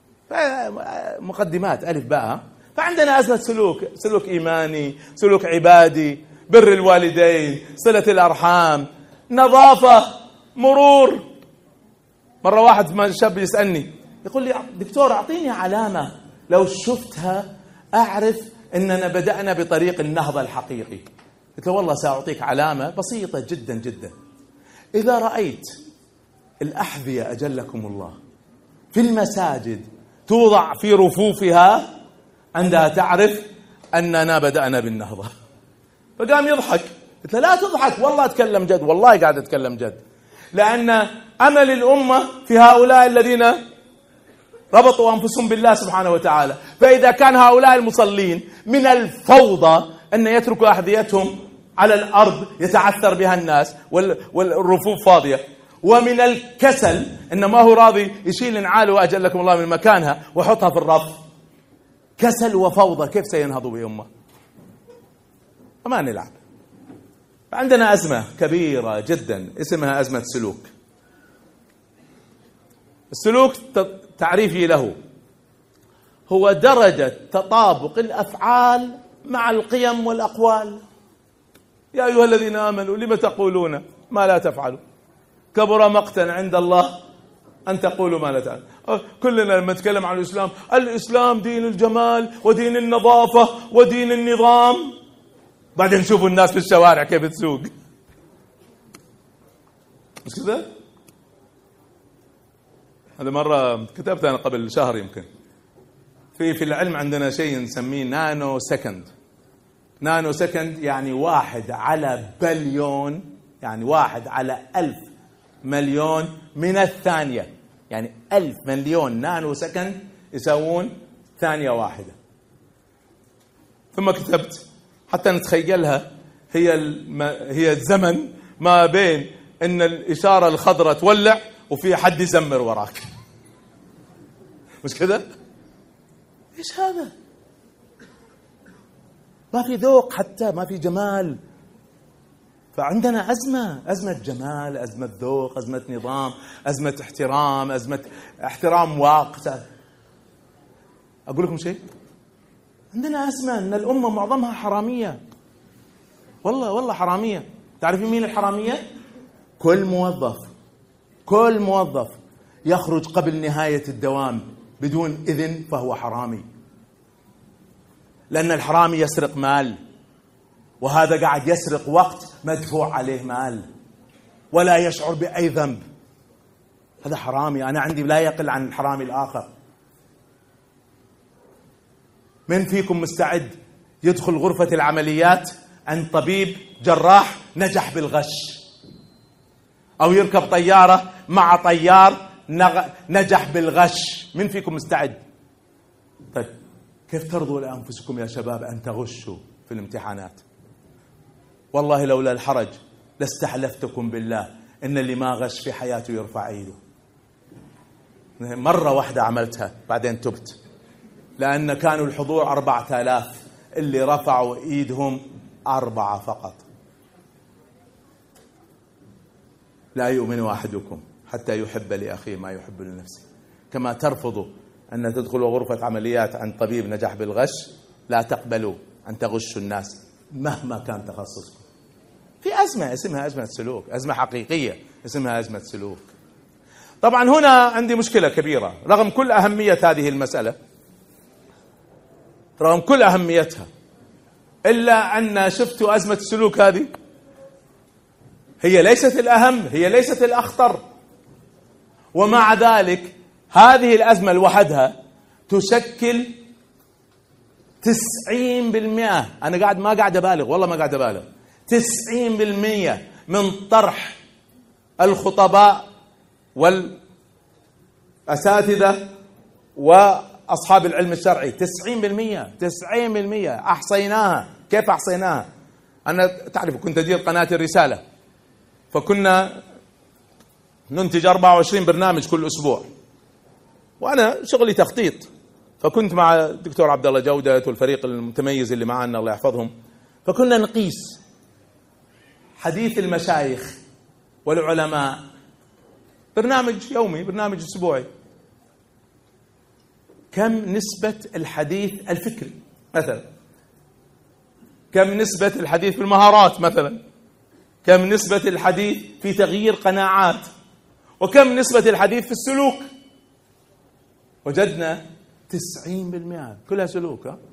مقدمات ألف باء. فعندنا أزمة سلوك، سلوك إيماني، سلوك عبادي، بر الوالدين، صلة الأرحام، نظافة، مرور. مرة واحد شاب يسألني يقول لي دكتور أعطيني علامة لو شفتها أعرف أننا بدأنا بطريق النهضة الحقيقي. قلت له والله سأعطيك علامة بسيطة جدا جدا. إذا رأيت الأحذية أجلكم الله في المساجد توضع في رفوفها عندها تعرف أننا بدأنا بالنهضة. فقام يضحك. قلت له لا تضحك، والله أتكلم جد، والله قاعد أتكلم جد، لأن أمل الأمة في هؤلاء الذين ربطوا أنفسهم بالله سبحانه وتعالى. فإذا كان هؤلاء المصلين من الفوضى أن يتركوا أحذيتهم على الأرض يتعثر بها الناس والرفوف فاضية، ومن الكسل أن ما هو راضي يشيل نعاله وأجلكم الله من مكانها وحطها في الرف، كسل وفوضى، كيف سينهضوا بأمة؟ وما نلعب. عندنا أزمة كبيرة جدا اسمها أزمة سلوك. السلوك تعريفي له هو درجة تطابق الأفعال مع القيم والأقوال. يا أيها الذين آمنوا لم تقولون ما لا تفعلوا كبر مقتا عند الله أن تقولوا ما لا تفعلوا. كلنا لما نتكلم عن الإسلام، الإسلام دين الجمال ودين النظافة ودين النظام، بعدين نشوفوا الناس في الشوارع كيف تسوق، مش كذا؟ هذا مرة كتبت أنا قبل شهر يمكن، في في العلم عندنا شيء نسميه نانو سكند. نانو سكند يعني واحد على بليون، يعني واحد على ألف مليون من الثانية، يعني ألف مليون نانو سكند يسوون ثانية واحدة. ثم كتبت حتى نتخيلها هي هي الزمن ما بين ان الإشارة الخضراء تولع وفي حد يزمر وراك، مش كذا؟ ايش هذا؟ ما في ذوق، حتى ما في جمال. فعندنا أزمة، أزمة جمال، أزمة ذوق، أزمة نظام، أزمة احترام، أزمة احترام وقت. أقول لكم شيء، عندنا أزمة أن الأمة معظمها حرامية، والله والله حرامية. تعرفين مين الحرامية؟ كل موظف كل موظف يخرج قبل نهاية الدوام بدون إذن فهو حرامي، لأن الحرامي يسرق مال، وهذا قاعد يسرق وقت مدفوع عليه مال ولا يشعر بأي ذنب. هذا حرامي، أنا عندي لا يقل عن الحرامي الآخر. من فيكم مستعد يدخل غرفة العمليات عند طبيب جراح نجح بالغش، أو يركب طيارة مع طيار نجح بالغش؟ من فيكم مستعد؟ طيب كيف ترضوا لأنفسكم يا شباب أن تغشوا في الامتحانات؟ والله لولا الحرج لاستحلفتكم بالله إن اللي ما غش في حياته يرفع ايده. مرة واحدة عملتها بعدين تبت، لأن كانوا الحضور أربعة آلاف، اللي رفعوا ايدهم أربعة فقط. لا يؤمن أحدكم حتى يحب لأخيه ما يحب لنفسه. كما ترفضوا أن تدخلوا غرفة عمليات عن طبيب نجح بالغش، لا تقبلوا أن تغشوا الناس مهما كان تخصصكم. في أزمة اسمها أزمة سلوك، أزمة حقيقية اسمها أزمة سلوك. طبعا هنا عندي مشكلة كبيرة، رغم كل أهمية هذه المسألة، رغم كل أهميتها، إلا أن شفت أزمة السلوك هذه هي ليست الأهم، هي ليست الأخطر، ومع ذلك هذه الأزمة لوحدها تشكل تسعين بالمئة، أنا قاعد ما قاعد أبالغ، والله ما قاعد أبالغ، تسعين بالمئة من طرح الخطباء والأساتذة وأصحاب العلم الشرعي. تسعين بالمئة تسعين بالمئة أحصيناها. كيف أحصيناها؟ أنا تعرف كنت أدير قناة الرسالة، فكنا ننتج أربعة وعشرين برنامج كل أسبوع، وأنا شغلي تخطيط، فكنت مع الدكتور عبد الله جودة والفريق المتميز اللي معنا الله يحفظهم، فكنا نقيس حديث المشايخ والعلماء، برنامج يومي، برنامج أسبوعي، كم نسبة الحديث الفكري مثلا، كم نسبة الحديث في المهارات مثلا، كم نسبة الحديث في تغيير قناعات، وكم نسبة الحديث في السلوك. وجدنا تسعين بالمئة كلها سلوك. ها؟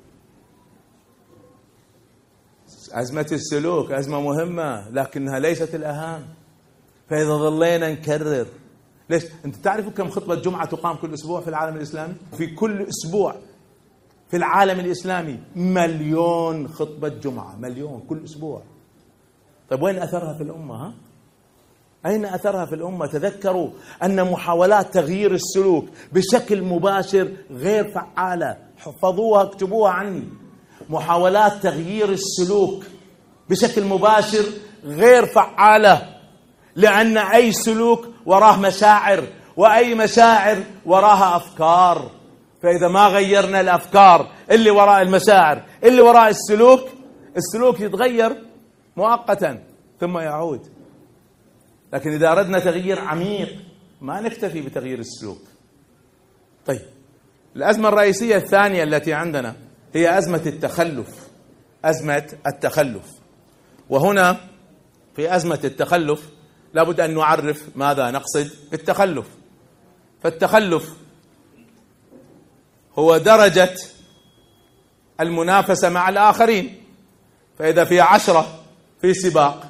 أزمة السلوك أزمة مهمة لكنها ليست الأهم. فإذا ظلينا نكرر، ليش؟ أنت تعرفوا كم خطبة جمعة تقام كل أسبوع في العالم الإسلامي؟ في كل أسبوع في العالم الإسلامي مليون خطبة جمعة، مليون كل أسبوع. طيب وين أثرها في الأمة؟ ها؟ أين أثرها في الأمة؟ تذكروا أن محاولات تغيير السلوك بشكل مباشر غير فعالة. حفظوها، اكتبوها عني. محاولات تغيير السلوك بشكل مباشر غير فعالة، لأن أي سلوك وراه مشاعر، وأي مشاعر وراها أفكار. فإذا ما غيرنا الأفكار اللي وراء المشاعر اللي وراء السلوك، السلوك يتغير مؤقتا ثم يعود. لكن إذا أردنا تغيير عميق ما نكتفي بتغيير السلوك. طيب، الأزمة الرئيسية الثانية التي عندنا هي أزمة التخلف. أزمة التخلف. وهنا في أزمة التخلف لابد أن نعرف ماذا نقصد بالتخلف. فالتخلف هو درجة المنافسة مع الآخرين. فإذا في عشرة في سباق،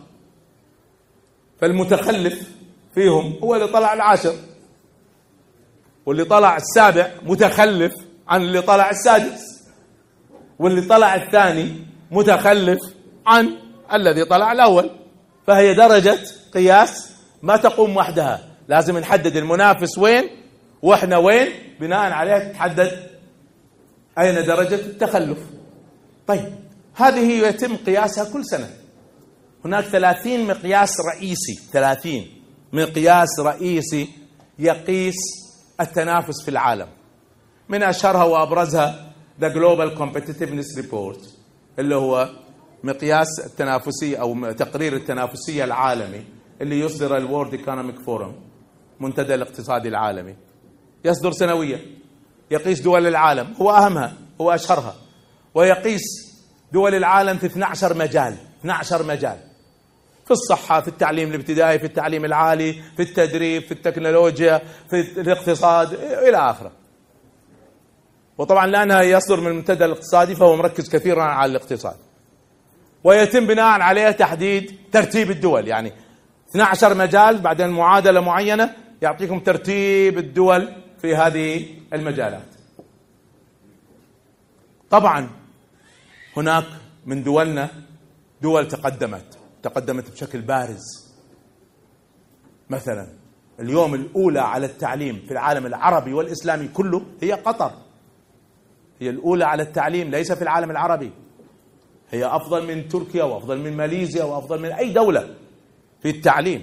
فالمتخلف فيهم هو اللي طلع العاشر، واللي طلع السابع متخلف عن اللي طلع السادس، واللي طلع الثاني متخلف عن الذي طلع الأول. فهي درجة قياس ما تقوم وحدها، لازم نحدد المنافس وين وإحنا وين، بناء عليه تتحدد أين درجة التخلف. طيب، هذه يتم قياسها كل سنة. هناك ثلاثين مقياس رئيسي، ثلاثين مقياس رئيسي يقيس التنافس في العالم. من أشهرها وأبرزها The Global Competitiveness Report، اللي هو مقياس التنافسية أو تقرير التنافسية العالمي اللي يصدر الورد ايكونوميك فورم، منتدى الاقتصادي العالمي، يصدر سنويا، يقيس دول العالم، هو أهمها هو أشهرها، ويقيس دول العالم في اثني عشر مجال، اثني عشر مجال، في الصحة، في التعليم الابتدائي، في التعليم العالي، في التدريب، في التكنولوجيا، في الاقتصاد إلى آخره. وطبعا لأنها يصدر من المنتدى الاقتصادي فهو مركز كثيرا على الاقتصاد، ويتم بناء عليه تحديد ترتيب الدول. يعني اثني عشر مجال، بعدين معادلة معينة يعطيكم ترتيب الدول في هذه المجالات. طبعا هناك من دولنا دول تقدمت تقدمت بشكل بارز. مثلا اليوم الأولى على التعليم في العالم العربي والإسلامي كله هي قطر. هي الأولى على التعليم، ليس في العالم العربي. هي أفضل من تركيا وأفضل من ماليزيا وأفضل من أي دولة في التعليم.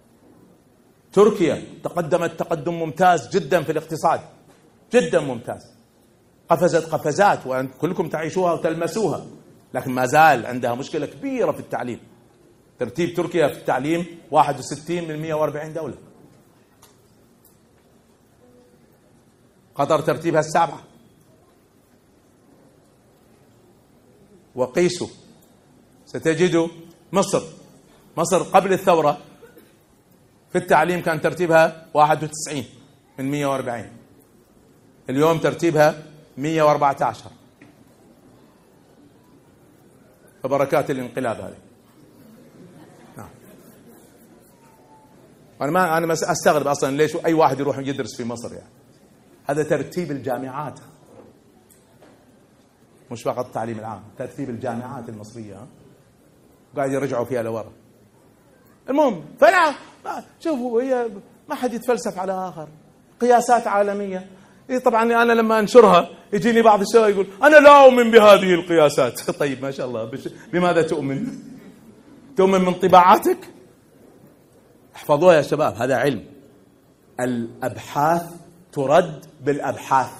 تركيا تقدمت تقدم ممتاز جدا في الاقتصاد، جدا ممتاز، قفزت قفزات وكلكم تعيشوها وتلمسوها، لكن ما زال عندها مشكلة كبيرة في التعليم. ترتيب تركيا في التعليم واحد وستين من مئة وأربعين دولة. قطر ترتيبها السابعة. وقيسوا ستجدوا مصر مصر قبل الثورة في التعليم كان ترتيبها واحد وتسعين من مئة وأربعين، اليوم ترتيبها مئة وأربعة عشر. فبركات الانقلاب هذه. نعم. أنا ما أنا أستغرب أصلا ليش أي واحد يروح يدرس في مصر. يعني هذا ترتيب الجامعات، مش فقط التعليم العام، ترتيب الجامعات المصرية قاعد يرجعوا فيها لورا. المهم، فلا شوفوا، هي ما حد يتفلسف على آخر، قياسات عالمية. إيه طبعا أنا لما أنشرها يجيني بعض الشباب يقول أنا لا أؤمن بهذه القياسات. طيب ما شاء الله، بماذا تؤمن؟ تؤمن من طباعاتك؟ احفظوها يا شباب، هذا علم. الأبحاث ترد بالأبحاث،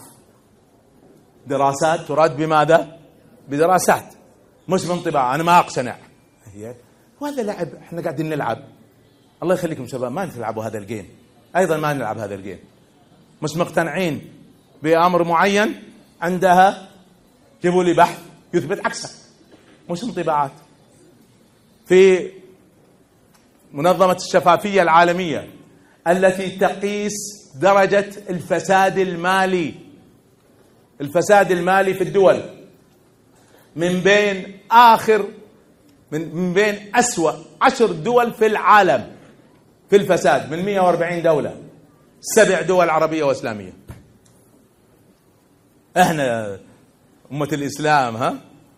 دراسات ترد بماذا؟ بدراسات، مش من طباعة. أنا ما أقتنع. هي وهذا لعب، احنا قاعدين نلعب. الله يخليكم شباب، ما تلعبوا هذا الجيم، ايضا ما نلعب هذا الجيم. مش مقتنعين بأمر معين، عندها جيبوا لي بحث يثبت عكسه، مش انطباعات. في منظمة الشفافية العالمية التي تقيس درجة الفساد المالي، الفساد المالي في الدول، من بين آخر من, من بين أسوأ عشر دول في العالم في الفساد، من مئة وأربعين دولة، سبع دول عربية وإسلامية. احنا أمة الإسلام ها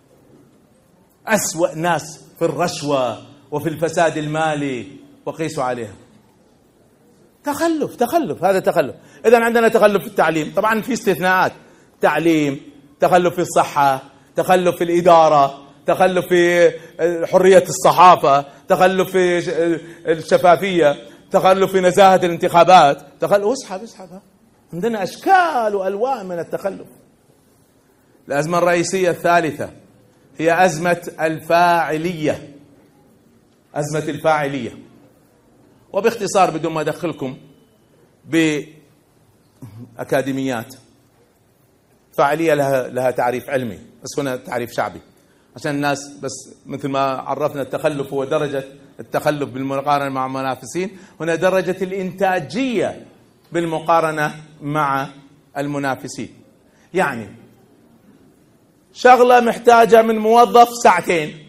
أسوأ ناس في الرشوة وفي الفساد المالي، وقيسوا عليها. تخلف تخلف هذا تخلف. إذن عندنا تخلف في التعليم، طبعا في استثناءات، تعليم، تخلف في الصحة، تخلف في الإدارة، تخلف في حرية الصحافة، تخلف في الشفافية، تخلف في نزاهة الانتخابات، تخلف. اسحب اسحب، عندنا أشكال وألوان من التخلف. الأزمة الرئيسية الثالثة هي أزمة الفاعلية، أزمة الفاعلية. وباختصار بدون ما أدخلكم بأكاديميات، فاعلية لها لها تعريف علمي، بس هنا تعريف شعبي عشان الناس، بس مثل ما عرفنا التخلف هو درجة التخلف بالمقارنة مع المنافسين، هنا درجة الإنتاجية بالمقارنة مع المنافسين. يعني شغلة محتاجة من موظف ساعتين،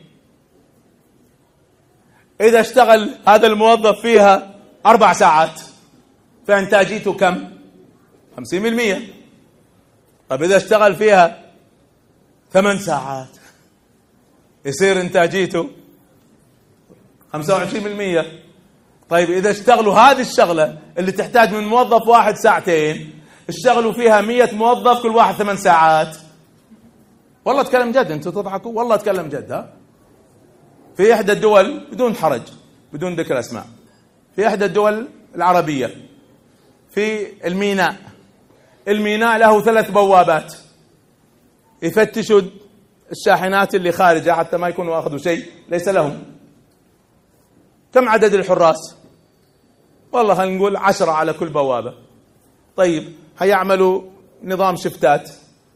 إذا اشتغل هذا الموظف فيها أربع ساعات فإنتاجيته كم؟ خمسين بالمئة. طب إذا اشتغل فيها ثمان ساعات يصير إنتاجيته خمسة وعشرين بالمئة. طيب إذا اشتغلوا هذه الشغلة اللي تحتاج من موظف واحد ساعتين، اشتغلوا فيها مئة موظف كل واحد ثمان ساعات. والله اتكلم جد، انتوا تضحكوا، والله اتكلم جد. ها في إحدى الدول، بدون حرج بدون ذكر أسماء، في إحدى الدول العربية، في الميناء، الميناء له ثلاث بوابات يفتشوا الشاحنات اللي خارجة حتى ما يكونوا أخذوا شيء ليس لهم. كم عدد الحراس؟ والله خلينا نقول عشرة على كل بوابة. طيب هيعملوا نظام شفتات،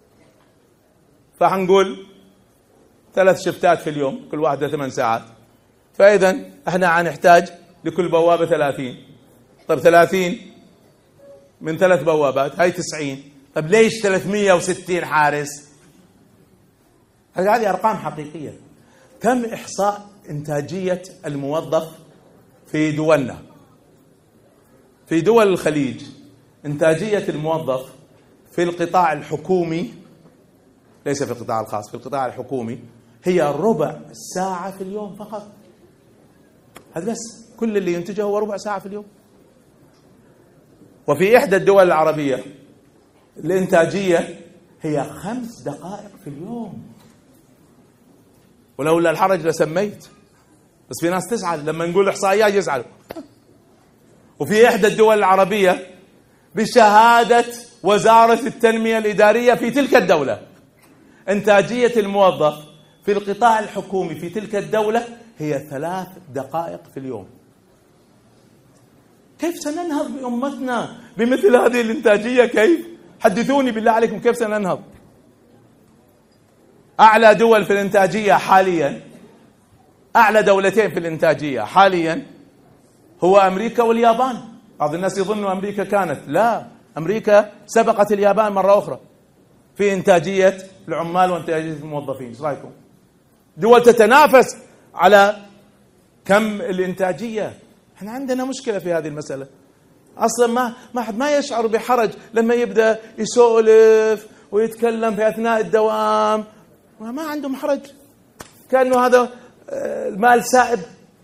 فحنقول ثلاث شفتات في اليوم كل واحدة ثمان ساعات، فإذا احنا هنحتاج لكل بوابة ثلاثين. طيب ثلاثين من ثلاث بوابات هاي تسعين. طيب ليش ثلاثمئة وستين حارس؟ هذه أرقام حقيقية. تم إحصاء إنتاجية الموظف في دولنا، في دول الخليج، إنتاجية الموظف في القطاع الحكومي، ليس في القطاع الخاص، في القطاع الحكومي، هي ربع ساعة في اليوم فقط. هذا بس، كل اللي ينتجه هو ربع ساعة في اليوم. وفي إحدى الدول العربية الإنتاجية هي خمس دقائق في اليوم. ولولا الحرج لسميت، بس في ناس تزعل لما نقول إحصائيات يزعلوا. وفي إحدى الدول العربية بشهادة وزارة التنمية الإدارية في تلك الدولة، إنتاجية الموظف في القطاع الحكومي في تلك الدولة هي ثلاث دقائق في اليوم. كيف سننهض بأمتنا بمثل هذه الإنتاجية؟ كيف؟ حدثوني بالله عليكم، كيف سننهض؟ أعلى دول في الإنتاجية حاليا، أعلى دولتين في الإنتاجية حاليا هو أمريكا واليابان. بعض الناس يظنوا أمريكا كانت، لا، أمريكا سبقت اليابان مرة أخرى في إنتاجية العمال وإنتاجية الموظفين. ايش رايكم؟ دول تتنافس على كم الإنتاجية. احنا عندنا مشكلة في هذه المسألة. أصلا ما ما حد ما يشعر بحرج لما يبدأ يسولف ويتكلم في أثناء الدوام، ما عندهم حرج، كأنه هذا المال سائب.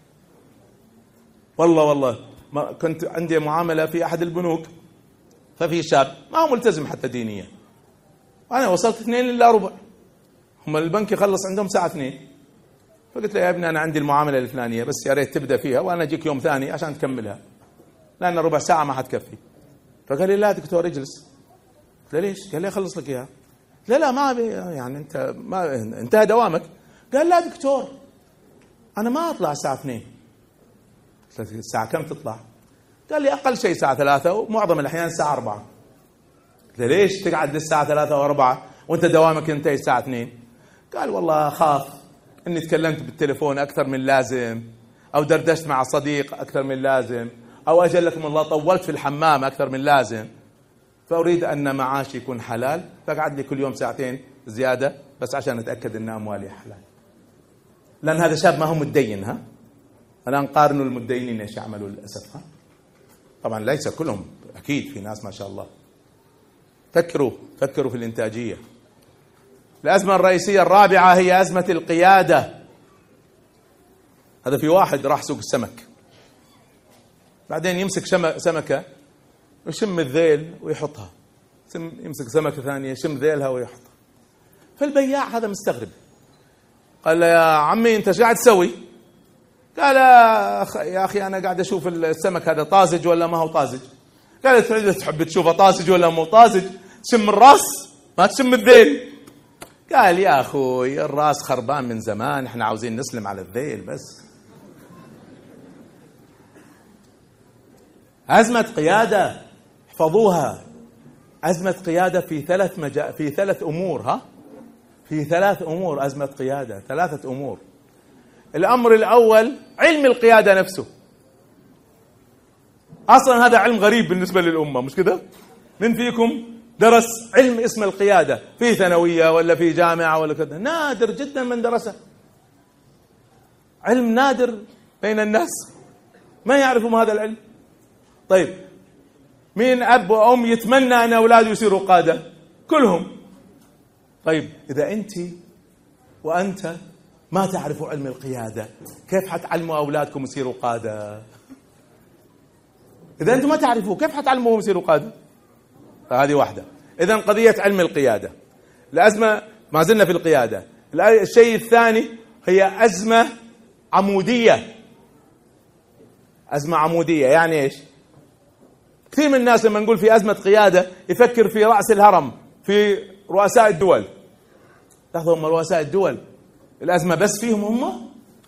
والله والله ما كنت عندي معاملة في أحد البنوك، ففي شاب ما هو ملتزم حتى دينيا، وأنا وصلت اثنين إلا ربع، هم البنك يخلص عندهم ساعة اثنين، فقلت له يا ابني أنا عندي المعاملة الفلانية، بس يا ريت تبدأ فيها وأنا أجيك يوم ثاني عشان تكملها، لأن ربع ساعة ما حتكفي. فقال لي لا دكتور اجلس. قلت له ليش؟ قال لي أخلص لك إياها. لا لا ما بي، يعني أنت ما انتهى دوامك. قال لا دكتور أنا ما أطلع الساعة اثنين. الساعة كم تطلع؟ قال لي أقل شيء الساعة ثلاثة ومعظم الأحيان الساعة أربعة. قلت له ليش تقعد للساعة ثلاثة وأربعة وأنت دوامك ينتهي الساعة اثنين؟ قال والله خاف إني تكلمت بالتليفون أكثر من لازم، أو دردشت مع صديق أكثر من لازم، أو أجلكم الله طولت في الحمام أكثر من لازم، فأريد أن معاشي يكون حلال، فقعد لي كل يوم ساعتين زيادة بس عشان أتأكد أن أموالي حلال. لأن هذا شاب ما هو متدين. ها الآن قارنوا المتدينين إيش يعملوا للأسف. ها طبعا ليس كلهم، أكيد في ناس ما شاء الله. فكروا فكروا في الإنتاجية. الأزمة الرئيسية الرابعة هي أزمة القيادة. هذا في واحد راح سوق السمك، بعدين يمسك سمكة ويشم الذيل ويحطها، يمسك سمكة ثانية يشم ذيلها ويحطها. فالبياع هذا مستغرب، قال له يا عمي أنت ايش قاعد تسوي؟ قال يا أخي أنا قاعد أشوف السمك هذا طازج ولا ما هو طازج. قال تحب تشوفه طازج ولا مو طازج؟ تشم الراس ما تشم الذيل. قال يا أخوي الراس خربان من زمان، احنا عاوزين نسلم على الذيل بس. أزمة قيادة احفظوها، أزمة قيادة في ثلاث مجا... في ثلاث أمور. ها في ثلاث أمور أزمة قيادة، ثلاثة أمور. الأمر الأول علم القيادة نفسه. أصلا هذا علم غريب بالنسبة للأمة، مش كده؟ من فيكم درس علم اسم القيادة في ثانوية ولا في جامعة ولا كذا؟ نادر جدا من درسه. علم نادر بين الناس، ما يعرفون هذا العلم. طيب مين أب وأم يتمنى أن أولاده يصيروا قادة؟ كلهم. طيب إذا أنت وأنت ما تعرفوا علم القيادة، كيف حتعلموا أولادكم يصيروا قادة؟ إذا أنتم ما تعرفوا كيف حتعلموهم يصيروا قادة؟ هذه واحدة. إذن قضية علم القيادة. الأزمة ما زلنا في القيادة. الشيء الثاني هي أزمة عمودية. أزمة عمودية يعني إيش؟ كثير من الناس لما نقول في أزمة قيادة يفكر في رأس الهرم، في رؤساء الدول. لاحظوا هم رؤساء الدول الأزمة بس فيهم هم،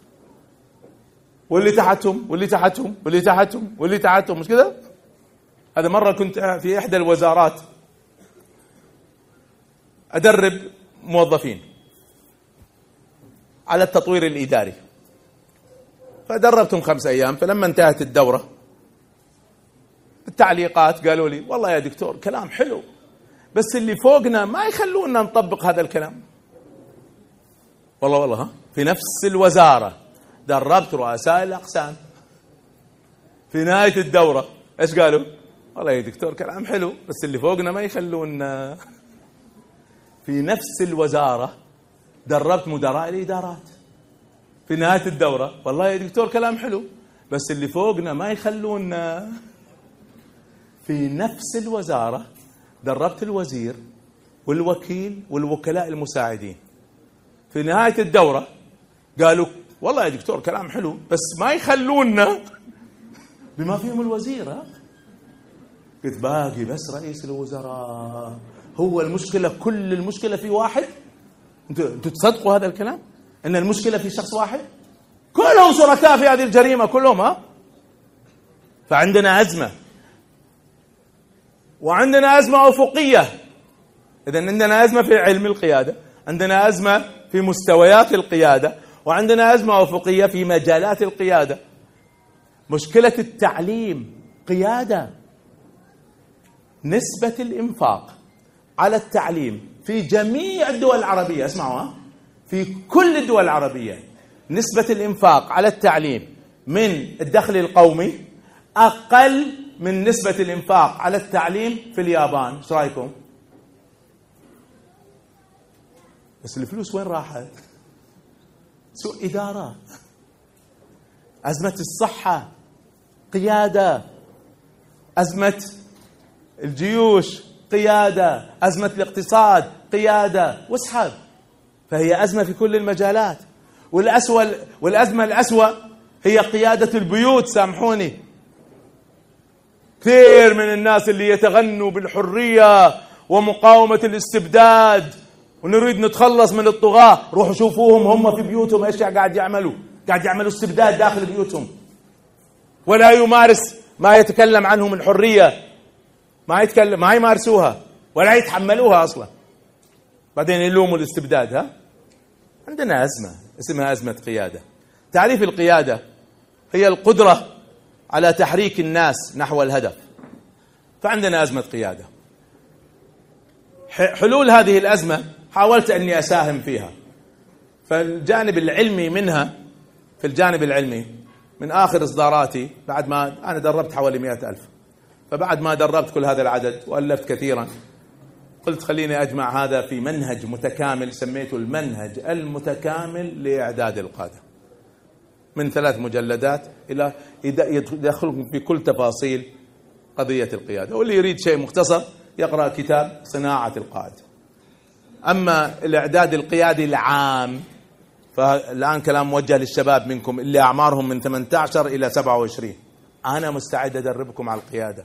واللي تحتهم واللي تحتهم واللي تحتهم واللي تحتهم، مش كده؟ هذا مرة كنت في إحدى الوزارات أدرب موظفين على التطوير الإداري، فدربتهم خمس أيام. فلما انتهت الدورة التعليقات قالوا لي والله يا دكتور كلام حلو، بس اللي فوقنا ما يخلونا نطبق هذا الكلام. والله والله ها في نفس الوزارة دربت رؤساء الأقسام، في نهاية الدورة إيش قالوا؟ والله يا دكتور كلام حلو بس اللي فوقنا ما يخلونا. في نفس الوزارة دربت مدراء الإدارات، في نهاية الدورة والله يا دكتور كلام حلو بس اللي فوقنا ما يخلونا. في نفس الوزارة دربت الوزير والوكيل والوكلاء المساعدين، في نهاية الدورة قالوا والله يا دكتور كلام حلو بس ما يخلونا بما فيهم الوزير. ها قلت باقي بس رئيس الوزراء هو المشكلة، كل المشكلة في واحد؟ انتوا تصدقوا هذا الكلام ان المشكلة في شخص واحد؟ كلهم شركاء في هذه الجريمة كلهم. ها فعندنا أزمة، وعندنا أزمة أفقية. إذن عندنا أزمة في علم القيادة، عندنا أزمة في مستويات القيادة، وعندنا أزمة أفقية في مجالات القيادة. مشكلة التعليم قيادة. نسبة الإنفاق على التعليم في جميع الدول العربية، اسمعوا في كل الدول العربية نسبة الإنفاق على التعليم من الدخل القومي أقل من نسبة الإنفاق على التعليم في اليابان. ايش رايكم؟ بس الفلوس وين راحت؟ سوء إدارة. أزمة الصحة قيادة، أزمة الجيوش قيادة، أزمة الاقتصاد قيادة، واسحب. فهي أزمة في كل المجالات. والأسوأ والأزمة الأسوأ هي قيادة البيوت. سامحوني، كثير من الناس اللي يتغنوا بالحرية ومقاومة الاستبداد ونريد نتخلص من الطغاة، روحوا شوفوهم هم في بيوتهم ايش قاعد يعملوا. قاعد يعملوا استبداد داخل بيوتهم، ولا يمارس ما يتكلم عنه من حرية، ما يتكلم ما يمارسوها ولا يتحملوها أصلا، بعدين يلوموا الاستبداد. ها عندنا أزمة اسمها أزمة قيادة. تعريف القيادة هي القدرة على تحريك الناس نحو الهدف، فعندنا أزمة قيادة. حلول هذه الأزمة حاولت أني أساهم فيها، فالجانب العلمي منها، في الجانب العلمي من آخر إصداراتي بعد ما أنا دربت حوالي مئة ألف، فبعد ما دربت كل هذا العدد وألفت كثيرا، قلت خليني أجمع هذا في منهج متكامل سميته المنهج المتكامل لإعداد القادة، من ثلاث مجلدات إلى يدخلكم في كل تفاصيل قضية القيادة. واللي يريد شيء مختصر يقرأ كتاب صناعة القائد. أما الإعداد القيادي العام فالآن كلام موجه للشباب منكم اللي أعمارهم من ثمانية عشر إلى سبعة وعشرين. أنا مستعد أدربكم على القيادة،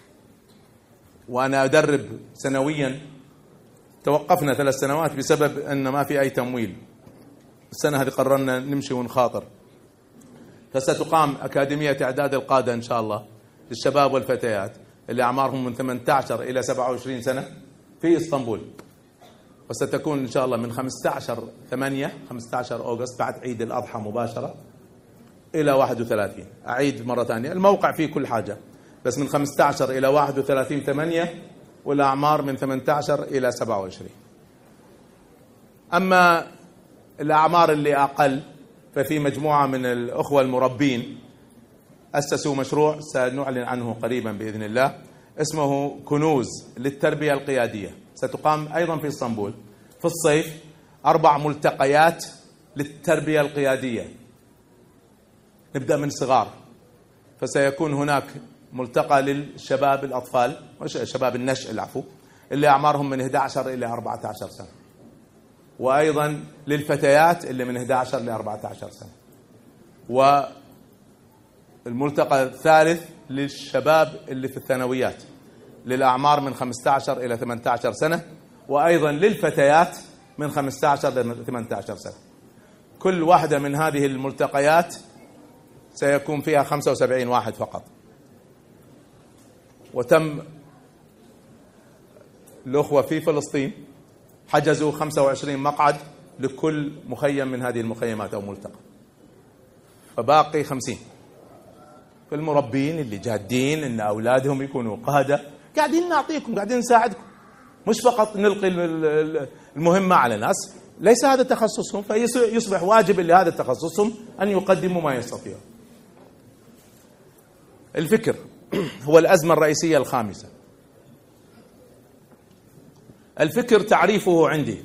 وأنا أدرب سنويا. توقفنا ثلاث سنوات بسبب أن ما في أي تمويل، السنة هذه قررنا نمشي ونخاطر، فستقام أكاديمية إعداد القادة إن شاء الله للشباب والفتيات اللي أعمارهم من ثمانية عشر إلى سبعة وعشرين سنة في إسطنبول، وستكون إن شاء الله من خمسة عشر ثمانية خمسة عشر أغسطس بعد عيد الأضحى مباشرة إلى واحد وثلاثين. أعيد مرة ثانية، الموقع فيه كل حاجة، بس من خمسة عشر إلى واحد وثلاثين ثمانية، والأعمار من ثمانية عشر إلى سبعة وعشرين. أما الأعمار اللي أقل ففي مجموعة من الأخوة المربين أسسوا مشروع سنعلن عنه قريبا بإذن الله، اسمه كنوز للتربية القيادية. ستقام أيضا في اسطنبول في الصيف أربع ملتقيات للتربية القيادية، نبدأ من صغار. فسيكون هناك ملتقى للشباب الأطفال شباب النشء العفو اللي أعمارهم من أحد عشر إلى أربعة عشر سنة، وأيضا للفتيات اللي من أحد عشر إلى أربعة عشر سنة، والملتقى الثالث للشباب اللي في الثانويات للأعمار من خمسة عشر إلى ثمانية عشر سنة، وأيضا للفتيات من خمسة عشر إلى ثمانية عشر سنة. كل واحدة من هذه الملتقيات سيكون فيها خمسة وسبعين واحد فقط. وتم الأخوة في فلسطين حجزوا خمسة وعشرين مقعد لكل مخيم من هذه المخيمات أو ملتقى، فباقي خمسين. فالمربين اللي جادين إن أولادهم يكونوا قادة قاعدين نعطيكم، قاعدين نساعدكم، مش فقط نلقي المهمة على ناس ليس هذا تخصصهم، فيصبح واجب لهذا تخصصهم أن يقدموا ما يستطيعون. الفكر هو الأزمة الرئيسية الخامسة. الفكر تعريفه عندي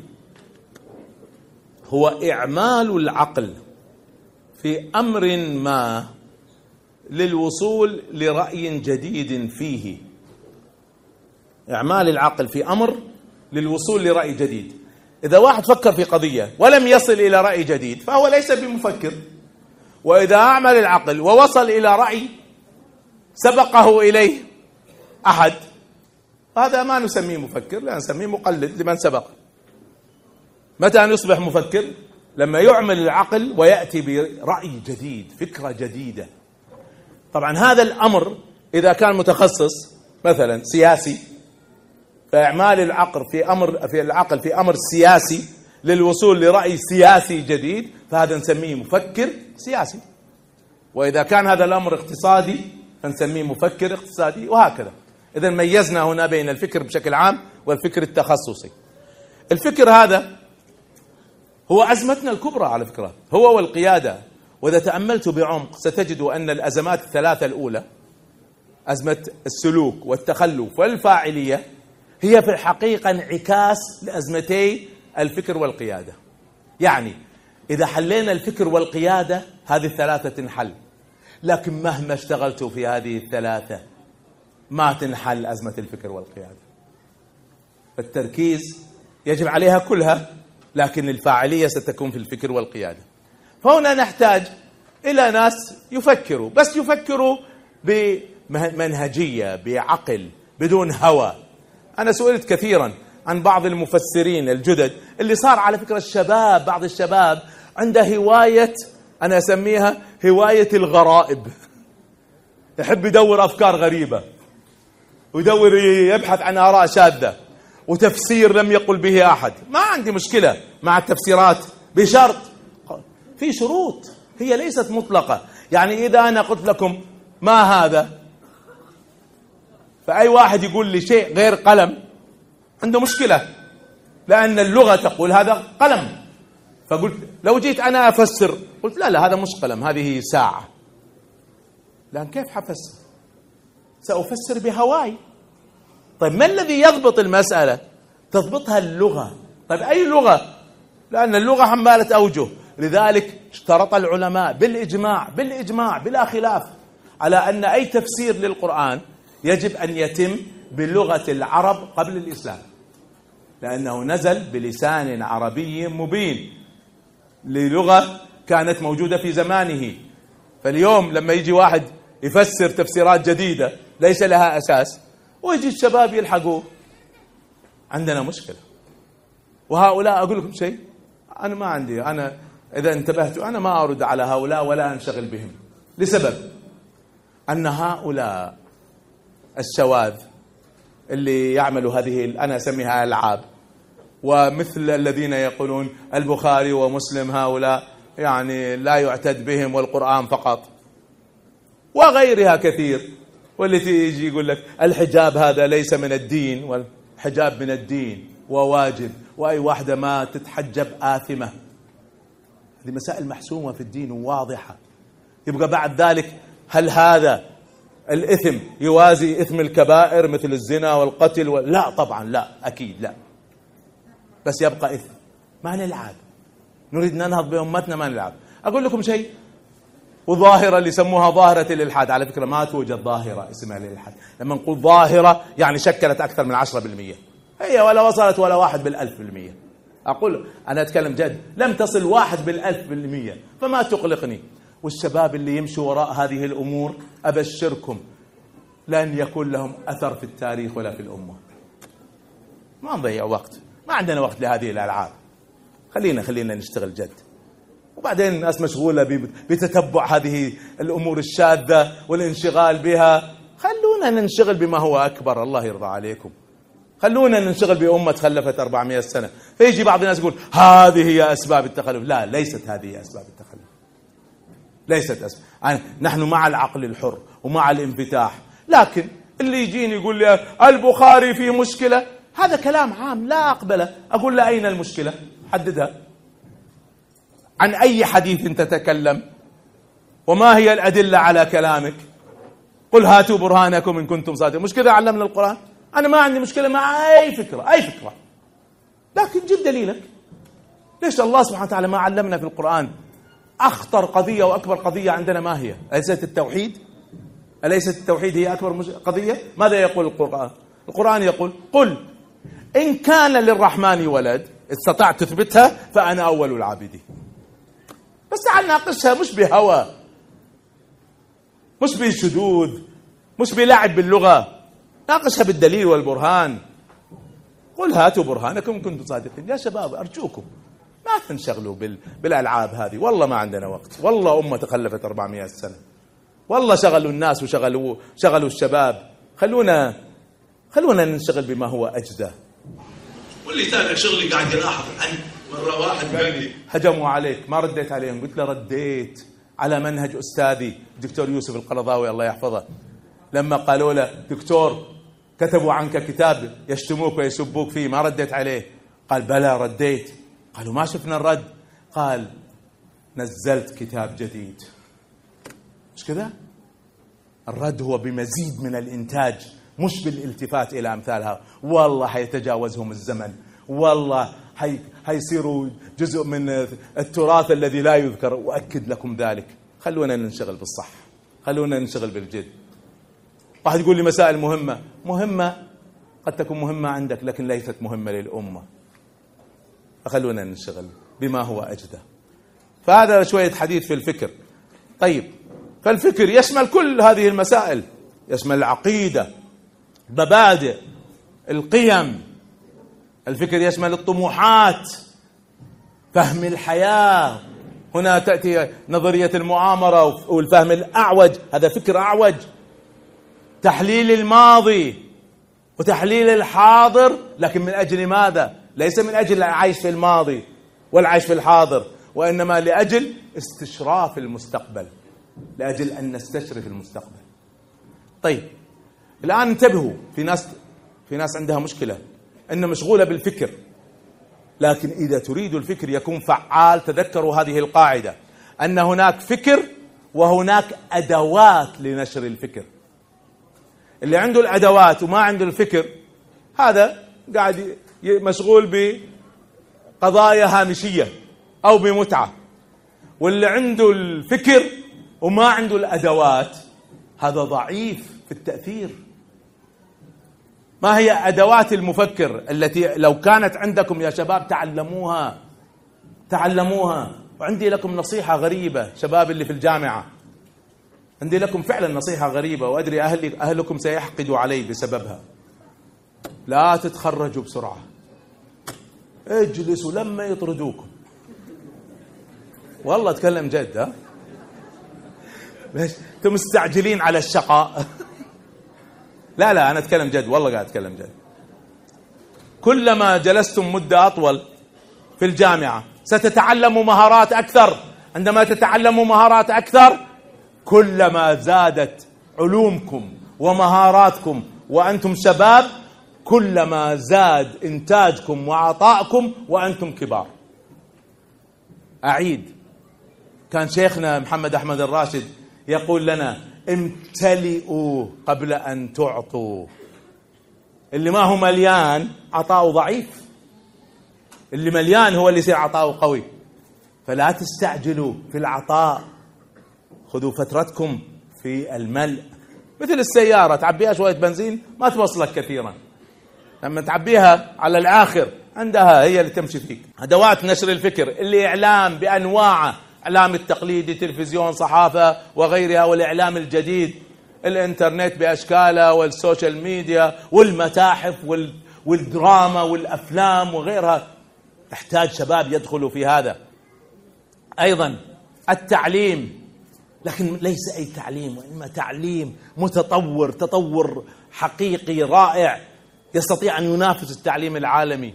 هو إعمال العقل في أمر ما للوصول لرأي جديد فيه. إعمال العقل في أمر للوصول لرأي جديد. إذا واحد فكر في قضية ولم يصل إلى رأي جديد فهو ليس بمفكر، وإذا أعمل العقل ووصل إلى رأي سبقه إليه أحد هذا ما نسميه مفكر، لا نسميه مقلد لمن سبق. متى أن يصبح مفكر؟ لما يعمل العقل ويأتي برأي جديد، فكرة جديدة. طبعا هذا الأمر إذا كان متخصص مثلا سياسي، فإعمال العقل في أمر في العقل في أمر سياسي للوصول لرأي سياسي جديد فهذا نسميه مفكر سياسي. وإذا كان هذا الأمر اقتصادي فنسميه مفكر اقتصادي، وهكذا. إذا ميزنا هنا بين الفكر بشكل عام والفكر التخصصي. الفكر هذا هو أزمتنا الكبرى على فكرة، هو والقيادة. وإذا تأملت بعمق ستجد أن الأزمات الثلاثة الأولى، أزمة السلوك والتخلف والفاعلية، هي في الحقيقة انعكاس لأزمتي الفكر والقيادة. يعني إذا حلينا الفكر والقيادة هذه الثلاثة تنحل، لكن مهما اشتغلت في هذه الثلاثة ما تنحل أزمة الفكر والقيادة. التركيز يجب عليها كلها، لكن الفاعلية ستكون في الفكر والقيادة. فهنا نحتاج إلى ناس يفكروا، بس يفكروا بمنهجية، بعقل، بدون هوى. أنا سئلت كثيرا عن بعض المفسرين الجدد اللي صار على فكرة الشباب، بعض الشباب عنده هواية أنا أسميها هواية الغرائب. يحب يدور أفكار غريبة ويدور يبحث عن آراء شاذة وتفسير لم يقل به أحد. ما عندي مشكلة مع التفسيرات بشرط في شروط، هي ليست مطلقة. يعني إذا أنا قلت لكم ما هذا، فأي واحد يقول لي شيء غير قلم عنده مشكلة، لأن اللغة تقول هذا قلم. فقلت لو جيت أنا أفسر قلت لا لا هذا مش قلم، هذه ساعة. لأن كيف حفسر؟ سأفسر بهواي. طيب ما الذي يضبط المسألة؟ تضبطها اللغة. طيب أي لغة؟ لأن اللغة حمالة أوجه، لذلك اشترط العلماء بالإجماع بالإجماع بلا خلاف على أن أي تفسير للقرآن يجب أن يتم بلغة العرب قبل الإسلام، لأنه نزل بلسان عربي مبين للغة كانت موجودة في زمانه. فاليوم لما يجي واحد يفسر تفسيرات جديدة ليس لها أساس ويجي الشباب يلحقوه، عندنا مشكلة. وهؤلاء أقول لكم شيء، أنا ما عندي، أنا إذا انتبهتوا أنا ما أرد على هؤلاء ولا أنشغل بهم، لسبب أن هؤلاء الشواذ اللي يعملوا هذه أنا أسميها ألعاب، ومثل الذين يقولون البخاري ومسلم هؤلاء يعني لا يعتد بهم والقرآن فقط، وغيرها كثير. واللي تيجي يقول لك الحجاب هذا ليس من الدين، والحجاب من الدين وواجب، وأي واحدة ما تتحجب آثمة. هذه مسائل محسومة في الدين وواضحة. يبقى بعد ذلك هل هذا الإثم يوازي إثم الكبائر مثل الزنا والقتل و... لا طبعا لا، أكيد لا، بس يبقى إثم. ما نلعب، نريد ننهض بأمتنا ما نلعب. أقول لكم شيء، وظاهرة اللي يسموها ظاهرة الإلحاد، على فكرة ما توجد ظاهرة اسمها الإلحاد. لما نقول ظاهرة يعني شكلت أكثر من عشرة بالمية، هي ولا وصلت ولا واحد بالألف بالمية. أقول أنا أتكلم جد، لم تصل واحد بالألف بالمية، فما تقلقني. والشباب اللي يمشوا وراء هذه الأمور أبشركم لن يكون لهم أثر في التاريخ ولا في الأمة. ما نضيع وقت، ما عندنا وقت لهذه الألعاب. خلينا خلينا نشتغل جد. وبعدين الناس مشغولة بتتبع هذه الأمور الشاذة والانشغال بها. خلونا ننشغل بما هو أكبر. الله يرضى عليكم، خلونا ننشغل بأمة خلفت أربعمائة سنة. فيجي بعض الناس يقول هذه هي أسباب التخلف. لا، ليست هذه هي أسباب التخلف، ليست أسباب. يعني نحن مع العقل الحر ومع الانفتاح، لكن اللي يجيني يقول لي البخاري فيه مشكلة، هذا كلام عام لا أقبله. أقول له أين المشكلة؟ حددها. عن أي حديث تتكلم؟ وما هي الأدلة على كلامك؟ قل هاتوا برهانكم إن كنتم صادقين. مش كذا علمنا القرآن؟ أنا ما عندي مشكلة مع أي فكرة، أي فكرة، لكن جيب دليلك. ليش الله سبحانه وتعالى ما علمنا في القرآن أخطر قضية وأكبر قضية عندنا ما هي؟ أليست التوحيد؟ أليست التوحيد هي أكبر قضية؟ ماذا يقول القرآن؟ القرآن يقول قل إن كان للرحمن ولد استطعت تثبتها فأنا أول العابدين. بس تعال ناقشها مش بهوى، مش بشذوذ، مش بلعب باللغة، ناقشها بالدليل والبرهان. قل هاتوا برهانكم إن كنتم صادقين. يا شباب أرجوكم ما تنشغلوا بالألعاب هذه، والله ما عندنا وقت، والله أمة تخلفت أربعمائة سنة، والله شغلوا الناس وشغلوا شغلوا الشباب. خلونا خلونا ننشغل بما هو أجدى. واللي تابع شغلي قاعد يلاحظ عن مرة واحد قال لي هجموا عليك ما رديت عليهم. قلت له رديت على منهج أستاذي الدكتور يوسف القرضاوي الله يحفظه، لما قالوا له دكتور كتبوا عنك كتاب يشتموك ويسبوك فيه، ما رديت عليه. قال بلى رديت. قالوا ما شفنا الرد. قال نزلت كتاب جديد. مش كذا؟ الرد هو بمزيد من الإنتاج، مش بالالتفات إلى أمثالها. والله حيتجاوزهم الزمن، والله حي... حيصيروا جزء من التراث الذي لا يذكر، وأكد لكم ذلك. خلونا ننشغل بالصح، خلونا ننشغل بالجد. واحد يقول لي مسائل مهمة، مهمة قد تكون مهمة عندك لكن ليست مهمة للأمة. فخلونا ننشغل بما هو أجدى. فهذا شوية حديث في الفكر. طيب، فالفكر يشمل كل هذه المسائل، يشمل العقيدة، مبادئ، القيم. الفكر يشمل الطموحات، فهم الحياة، هنا تأتي نظرية المؤامرة والفهم الأعوج، هذا فكر أعوج. تحليل الماضي وتحليل الحاضر، لكن من أجل ماذا؟ ليس من أجل العيش في الماضي والعيش في الحاضر، وإنما لأجل استشراف المستقبل، لأجل أن نستشرف المستقبل. طيب الآن انتبهوا، في ناس في ناس عندها مشكلة أنها مشغولة بالفكر، لكن إذا تريد الفكر يكون فعال تذكروا هذه القاعدة، أن هناك فكر وهناك أدوات لنشر الفكر. اللي عنده الأدوات وما عنده الفكر هذا قاعد مشغول بقضايا هامشية أو بمتعة، واللي عنده الفكر وما عنده الأدوات هذا ضعيف في التأثير. ما هي أدوات المفكر التي لو كانت عندكم يا شباب تعلموها تعلموها؟ وعندي لكم نصيحة غريبة شباب اللي في الجامعة، عندي لكم فعلا نصيحة غريبة، وأدري أهلي أهلكم سيحقدوا علي بسببها. لا تتخرجوا بسرعة، اجلسوا لما يطردوكم. والله أتكلم جد. ها ليش أنتم مستعجلين على الشقاء؟ لا لا أنا أتكلم جد، والله قاعد أتكلم جد. كلما جلستم مدة أطول في الجامعة ستتعلموا مهارات أكثر. عندما تتعلموا مهارات أكثر كلما زادت علومكم ومهاراتكم وأنتم شباب، كلما زاد إنتاجكم وعطائكم وأنتم كبار. أعيد، كان شيخنا محمد أحمد الراشد يقول لنا امتلئوا قبل أن تعطوا. اللي ما هو مليان عطاؤه ضعيف، اللي مليان هو اللي يصير عطاؤه قوي. فلا تستعجلوا في العطاء، خذوا فترتكم في الملء. مثل السيارة تعبيها شوية بنزين ما توصلك كثيرا، لما تعبيها على الآخر عندها هي اللي تمشي فيك. أدوات نشر الفكر الإعلام بأنواعه، إعلام التقليدي، تلفزيون، صحافة وغيرها، والإعلام الجديد الإنترنت بأشكاله والسوشيال ميديا والمتاحف والدراما والأفلام وغيرها. تحتاج شباب يدخلوا في هذا. أيضا التعليم، لكن ليس أي تعليم، وإنما تعليم متطور، تطور حقيقي رائع يستطيع أن ينافس التعليم العالمي.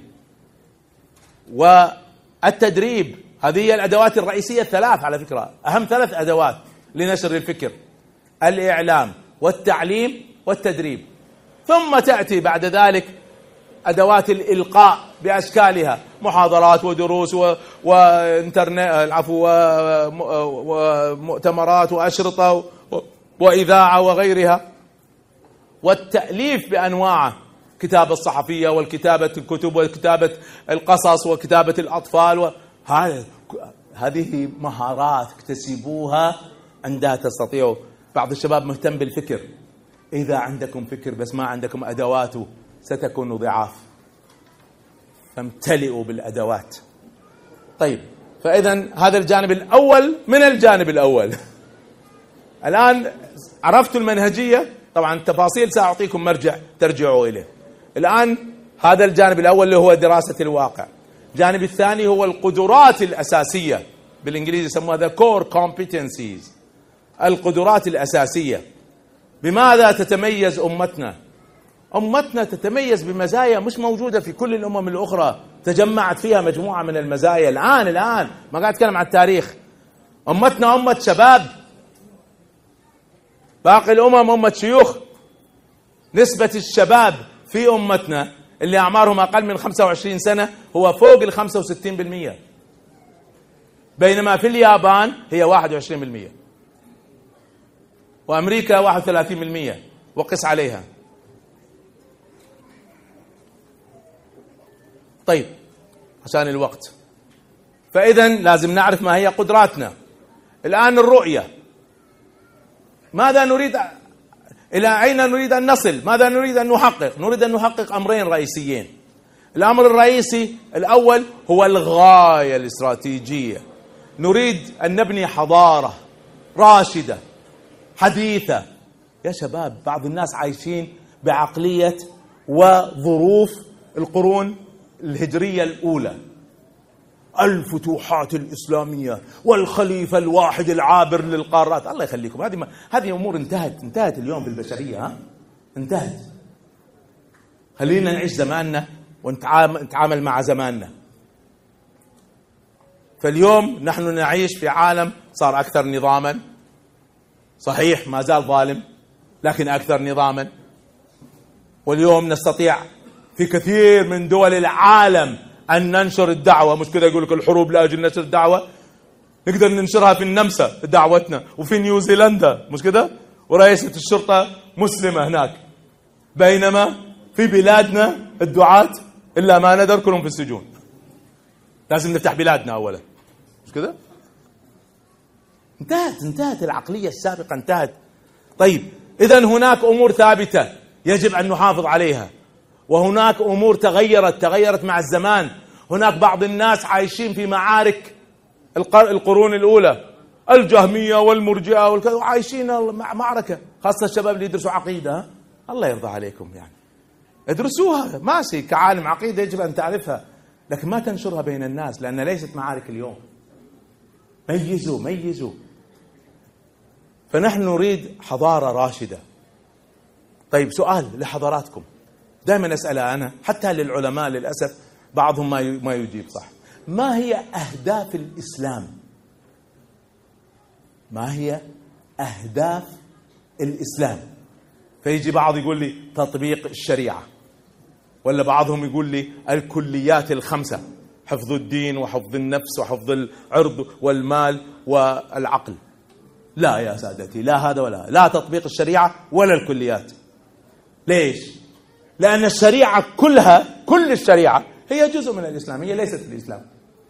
والتدريب، هذه هي الأدوات الرئيسية الثلاث على فكرة، أهم ثلاث أدوات لنشر الفكر: الإعلام والتعليم والتدريب. ثم تأتي بعد ذلك أدوات الإلقاء بأشكالها، محاضرات ودروس وإنترنت العفو ومؤتمرات وأشرطة وإذاعة وغيرها، والتأليف بأنواعه، كتابة الصحفية والكتابة الكتب وكتابة القصص وكتابة الأطفال. هذه مهارات اكتسبوها عندها تستطيعوا. بعض الشباب مهتم بالفكر، إذا عندكم فكر بس ما عندكم أدواته ستكونوا ضعاف، فامتلئوا بالأدوات. طيب، فإذا هذا الجانب الأول من الجانب الأول. الآن عرفتوا المنهجية، طبعا التفاصيل سأعطيكم مرجع ترجعوا إليه. الآن هذا الجانب الأول اللي هو دراسة الواقع. الجانب الثاني هو القدرات الأساسية، بالإنجليزي يسموها the core competencies، القدرات الأساسية. بماذا تتميز أمتنا؟ أمتنا تتميز بمزايا مش موجودة في كل الأمم الأخرى، تجمعت فيها مجموعة من المزايا. الآن الآن ما قاعد أتكلم عن التاريخ، أمتنا أمة شباب، باقي الأمم أمة شيوخ. نسبة الشباب في أمتنا اللي أعمارهم أقل من خمسة وعشرين سنة هو فوق ال خمسة وستين بالمئة، بينما في اليابان هي واحد وعشرين بالمئة، وأمريكا واحد وثلاثين بالمئة، وقس عليها. طيب، عشان الوقت، فإذا لازم نعرف ما هي قدراتنا. الآن الرؤية، ماذا نريد؟ إلى أين نريد أن نصل؟ ماذا نريد أن نحقق؟ نريد أن نحقق أمرين رئيسيين. الأمر الرئيسي الأول هو الغاية الاستراتيجية. نريد أن نبني حضارة راشدة حديثة. يا شباب، بعض الناس عايشين بعقلية وظروف القرون الهجرية الأولى. الفتوحات الإسلامية والخليفة الواحد العابر للقارات. الله يخليكم، هذه هذه أمور انتهت انتهت اليوم في البشرية، ها انتهت. خلينا نعيش زماننا ونتعامل مع زماننا. فاليوم نحن نعيش في عالم صار أكثر نظاما، صحيح ما زال ظالم لكن أكثر نظاما. واليوم نستطيع في كثير من دول العالم أن ننشر الدعوة، مش كذا يقول لك الحروب لأجل نشر الدعوة، نقدر ننشرها في النمسا دعوتنا، وفي نيوزيلندا مش كذا، ورئيسة الشرطة مسلمة هناك، بينما في بلادنا الدعاة إلا ما ندر كلهم في السجون. لازم نفتح بلادنا أولا، مش كذا؟ انتهت انتهت العقلية السابقة، انتهت. طيب إذن هناك أمور ثابتة يجب أن نحافظ عليها، وهناك أمور تغيرت تغيرت مع الزمان. هناك بعض الناس عايشين في معارك القرون الأولى، الجهمية والمرجئة والكذا، وعايشين معركة، خاصة الشباب اللي يدرسوا عقيدة. الله يرضى عليكم، يعني ادرسوها ماشي كعالم عقيدة يجب أن تعرفها، لكن ما تنشرها بين الناس لأنها ليست معارك اليوم. ميزوا ميزوا. فنحن نريد حضارة راشدة. طيب سؤال لحضراتكم دائما أسألها أنا، حتى للعلماء للأسف بعضهم ما ما يجيب صح. ما هي أهداف الإسلام؟ ما هي أهداف الإسلام؟ فيجي بعض يقول لي تطبيق الشريعة، ولا بعضهم يقول لي الكليات الخمسة، حفظ الدين وحفظ النفس وحفظ العرض والمال والعقل. لا يا سادتي، لا هذا ولا لا تطبيق الشريعة ولا الكليات. ليش؟ لأن الشريعة كلها، كل الشريعة هي جزء من الإسلام، هي ليست الإسلام.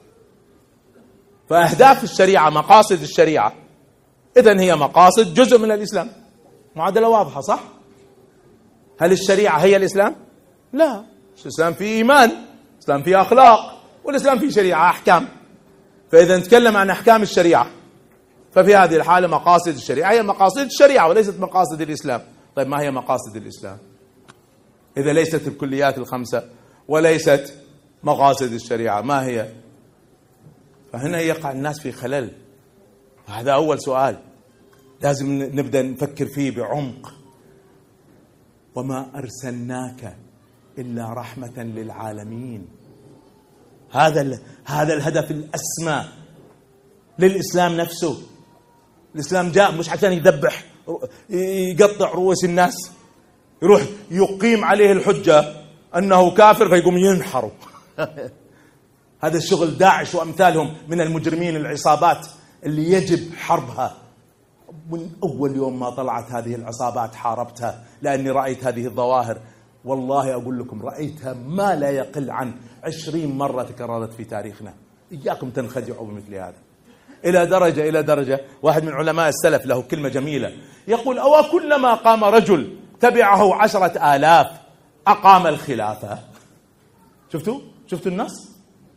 فأهداف الشريعة، مقاصد الشريعة، إذن هي مقاصد جزء من الإسلام. معادلة واضحة صح؟ هل الشريعة هي الإسلام؟ لا، الإسلام فيه إيمان، الإسلام فيه أخلاق، والإسلام فيه شريعة أحكام. فإذا نتكلم عن أحكام الشريعة، ففي هذه الحالة مقاصد الشريعة هي مقاصد الشريعة وليست مقاصد الإسلام. طيب ما هي مقاصد الإسلام إذا ليست الكليات الخمسة وليست مقاصد الشريعة؟ ما هي؟ فهنا يقع الناس في خلل. هذا أول سؤال لازم نبدأ نفكر فيه بعمق. وما أرسلناك إلا رحمة للعالمين. هذا هذا الهدف الأسمى للإسلام نفسه. الإسلام جاء مش عشان يذبح يقطع رؤوس الناس، يروح يقيم عليه الحجة أنه كافر فيقوم ينحروا. هذا الشغل داعش وأمثالهم من المجرمين، العصابات اللي يجب حربها. من أول يوم ما طلعت هذه العصابات حاربتها، لأني رأيت هذه الظواهر. والله أقول لكم رأيتها ما لا يقل عن عشرين مرة تكررت في تاريخنا. إياكم تنخدعوا بمثل هذا. إلى درجة إلى درجة واحد من علماء السلف له كلمة جميلة يقول: أو كلما قام رجل تبعه عشرة آلاف أقام الخلافة. شفتوا شفتوا النص؟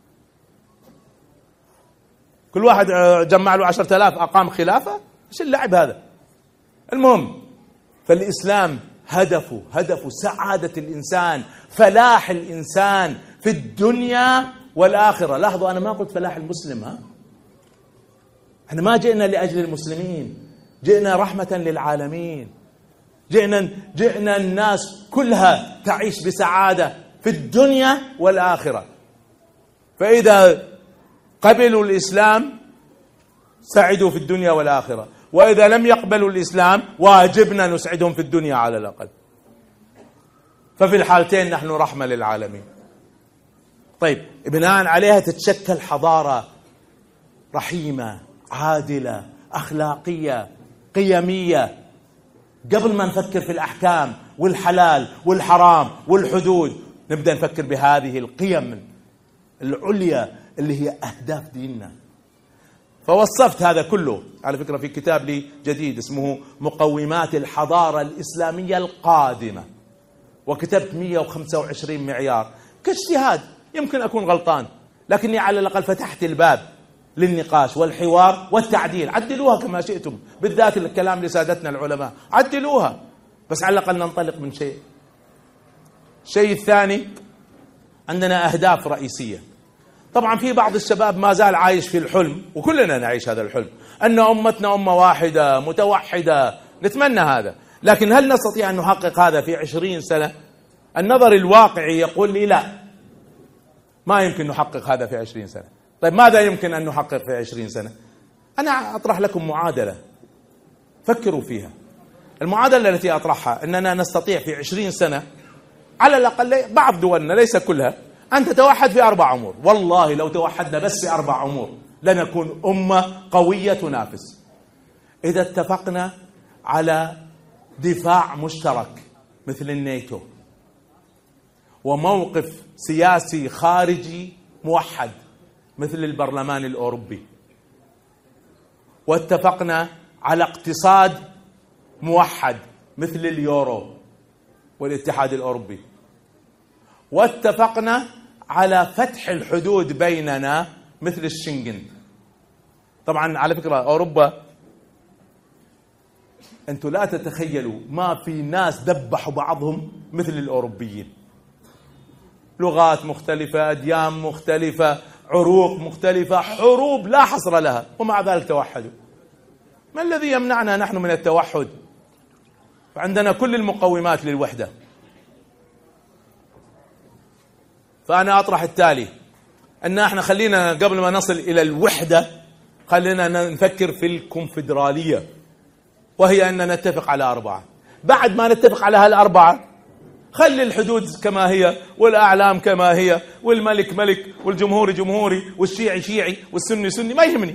كل واحد جمع له عشرة آلاف أقام خلافة. إيش اللعب هذا؟ المهم، فالإسلام هدفه هدفه سعادة الإنسان، فلاح الإنسان في الدنيا والآخرة. لاحظوا أنا ما قلت فلاح المسلم، ها؟ احنا ما جئنا لأجل المسلمين، جئنا رحمة للعالمين. جئنا جئنا الناس كلها تعيش بسعادة في الدنيا والآخرة. فإذا قبلوا الإسلام سعدوا في الدنيا والآخرة، وإذا لم يقبلوا الإسلام واجبنا نسعدهم في الدنيا على الأقل. ففي الحالتين نحن رحمة للعالمين. طيب بناء عليها تتشكل حضارة رحيمة عادلة أخلاقية قيمية. قبل ما نفكر في الأحكام والحلال والحرام والحدود نبدأ نفكر بهذه القيم العليا اللي هي أهداف ديننا. فوصفت هذا كله على فكرة في كتاب لي جديد اسمه مقومات الحضارة الإسلامية القادمة، وكتبت مئة وخمسة وعشرين معيار كاجتهاد. يمكن أكون غلطان، لكني على الأقل فتحت الباب للنقاش والحوار والتعديل. عدلوها كما شئتم، بالذات الكلام لسادتنا العلماء عدلوها، بس على الأقل ننطلق من شيء. الشيء الثاني، عندنا أهداف رئيسية. طبعا في بعض الشباب ما زال عايش في الحلم، وكلنا نعيش هذا الحلم، أن أمتنا أمة واحدة متوحدة، نتمنى هذا، لكن هل نستطيع أن نحقق هذا في عشرين سنة؟ النظر الواقعي يقول لي لا، ما يمكن نحقق هذا في عشرين سنة. طيب ماذا يمكن أن نحقق في عشرين سنة؟ أنا أطرح لكم معادلة فكروا فيها. المعادلة التي أطرحها أننا نستطيع في عشرين سنة على الأقل، بعض دولنا ليس كلها، أن تتوحد في أربع أمور. والله لو توحدنا بس في أربع أمور لنكون أمة قوية تنافس. إذا اتفقنا على دفاع مشترك مثل الناتو، وموقف سياسي خارجي موحد مثل البرلمان الأوروبي، واتفقنا على اقتصاد موحد مثل اليورو والاتحاد الأوروبي، واتفقنا على فتح الحدود بيننا مثل الشنغن. طبعا على فكرة أوروبا، أنتم لا تتخيلوا ما في ناس ذبحوا بعضهم مثل الأوروبيين، لغات مختلفة، أديان مختلفة، عروق مختلفة، حروب لا حصر لها، ومع ذلك توحدوا. ما الذي يمنعنا نحن من التوحد؟ فعندنا كل المقومات للوحدة. فأنا أطرح التالي، أن احنا خلينا قبل ما نصل إلى الوحدة خلينا نفكر في الكونفدرالية، وهي أن نتفق على أربعة. بعد ما نتفق على هالأربعة خلي الحدود كما هي، والأعلام كما هي، والملك ملك، والجمهوري جمهوري، والشيعي شيعي، والسني سني، ما يهمني.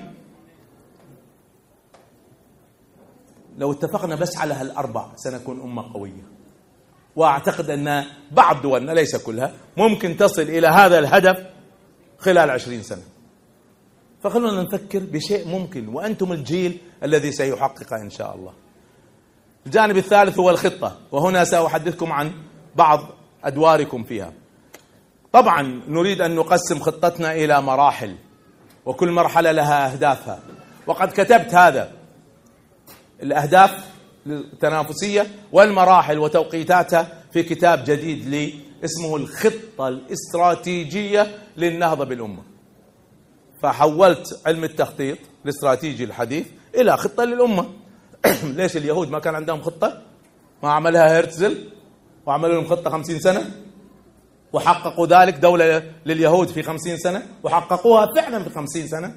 لو اتفقنا بس على هالأربع سنكون أمة قوية. وأعتقد أن بعض دولنا ليس كلها ممكن تصل إلى هذا الهدف خلال عشرين سنة. فخلونا نفكر بشيء ممكن، وأنتم الجيل الذي سيحققه إن شاء الله. الجانب الثالث هو الخطة، وهنا سأحدثكم عن بعض أدواركم فيها. طبعا نريد أن نقسم خطتنا إلى مراحل، وكل مرحلة لها أهدافها، وقد كتبت هذا، الأهداف التنافسية والمراحل وتوقيتاتها في كتاب جديد لي اسمه الخطة الاستراتيجية للنهضة بالأمة. فحولت علم التخطيط الاستراتيجي الحديث إلى خطة للأمة. ليش اليهود ما كان عندهم خطة؟ ما عملها هرتزل وعملوا لهم خطة خمسين سنة وحققوا ذلك، دولة لليهود في خمسين سنة، وحققوها فعلا في خمسين سنة.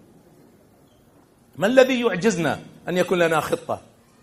ما الذي يعجزنا أن يكون لنا خطة؟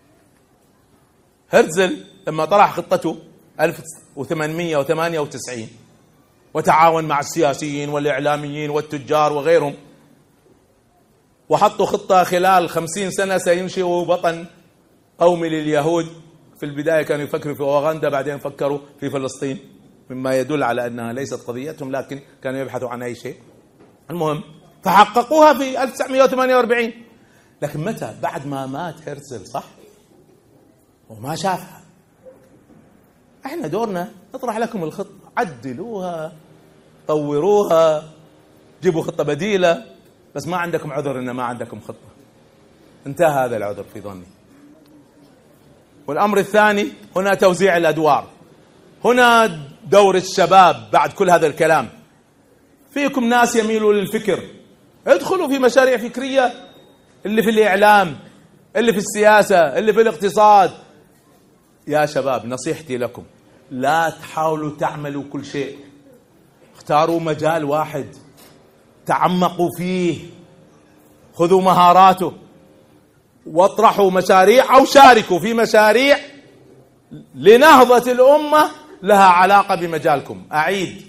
هرتزل لما طرح خطته ألف وثمانمئة وثمانية وتسعين وتعاون مع السياسيين والإعلاميين والتجار وغيرهم، وحطوا خطة خلال خمسين سنة سينشئوا وطن قومي لليهود. في البداية كانوا يفكروا في أوغندا، بعدين فكروا في فلسطين، مما يدل على أنها ليست قضيتهم، لكن كانوا يبحثوا عن أي شيء. المهم فحققوها في ألف وتسعمئة وثمانية وأربعين، لكن متى؟ بعد ما مات هرتزل، صح؟ وما شافها. احنا دورنا نطرح لكم الخطة، عدلوها، طوروها، جيبوا خطة بديلة، بس ما عندكم عذر ان ما عندكم خطة. انتهى هذا العذر في ظني. والامر الثاني هنا توزيع الادوار. هنا دور الشباب. بعد كل هذا الكلام فيكم ناس يميلوا للفكر، ادخلوا في مشاريع فكرية، اللي في الإعلام، اللي في السياسة، اللي في الاقتصاد. يا شباب نصيحتي لكم، لا تحاولوا تعملوا كل شيء، اختاروا مجال واحد تعمقوا فيه، خذوا مهاراته، واطرحوا مشاريع أو شاركوا في مشاريع لنهضة الأمة لها علاقة بمجالكم. أعيد،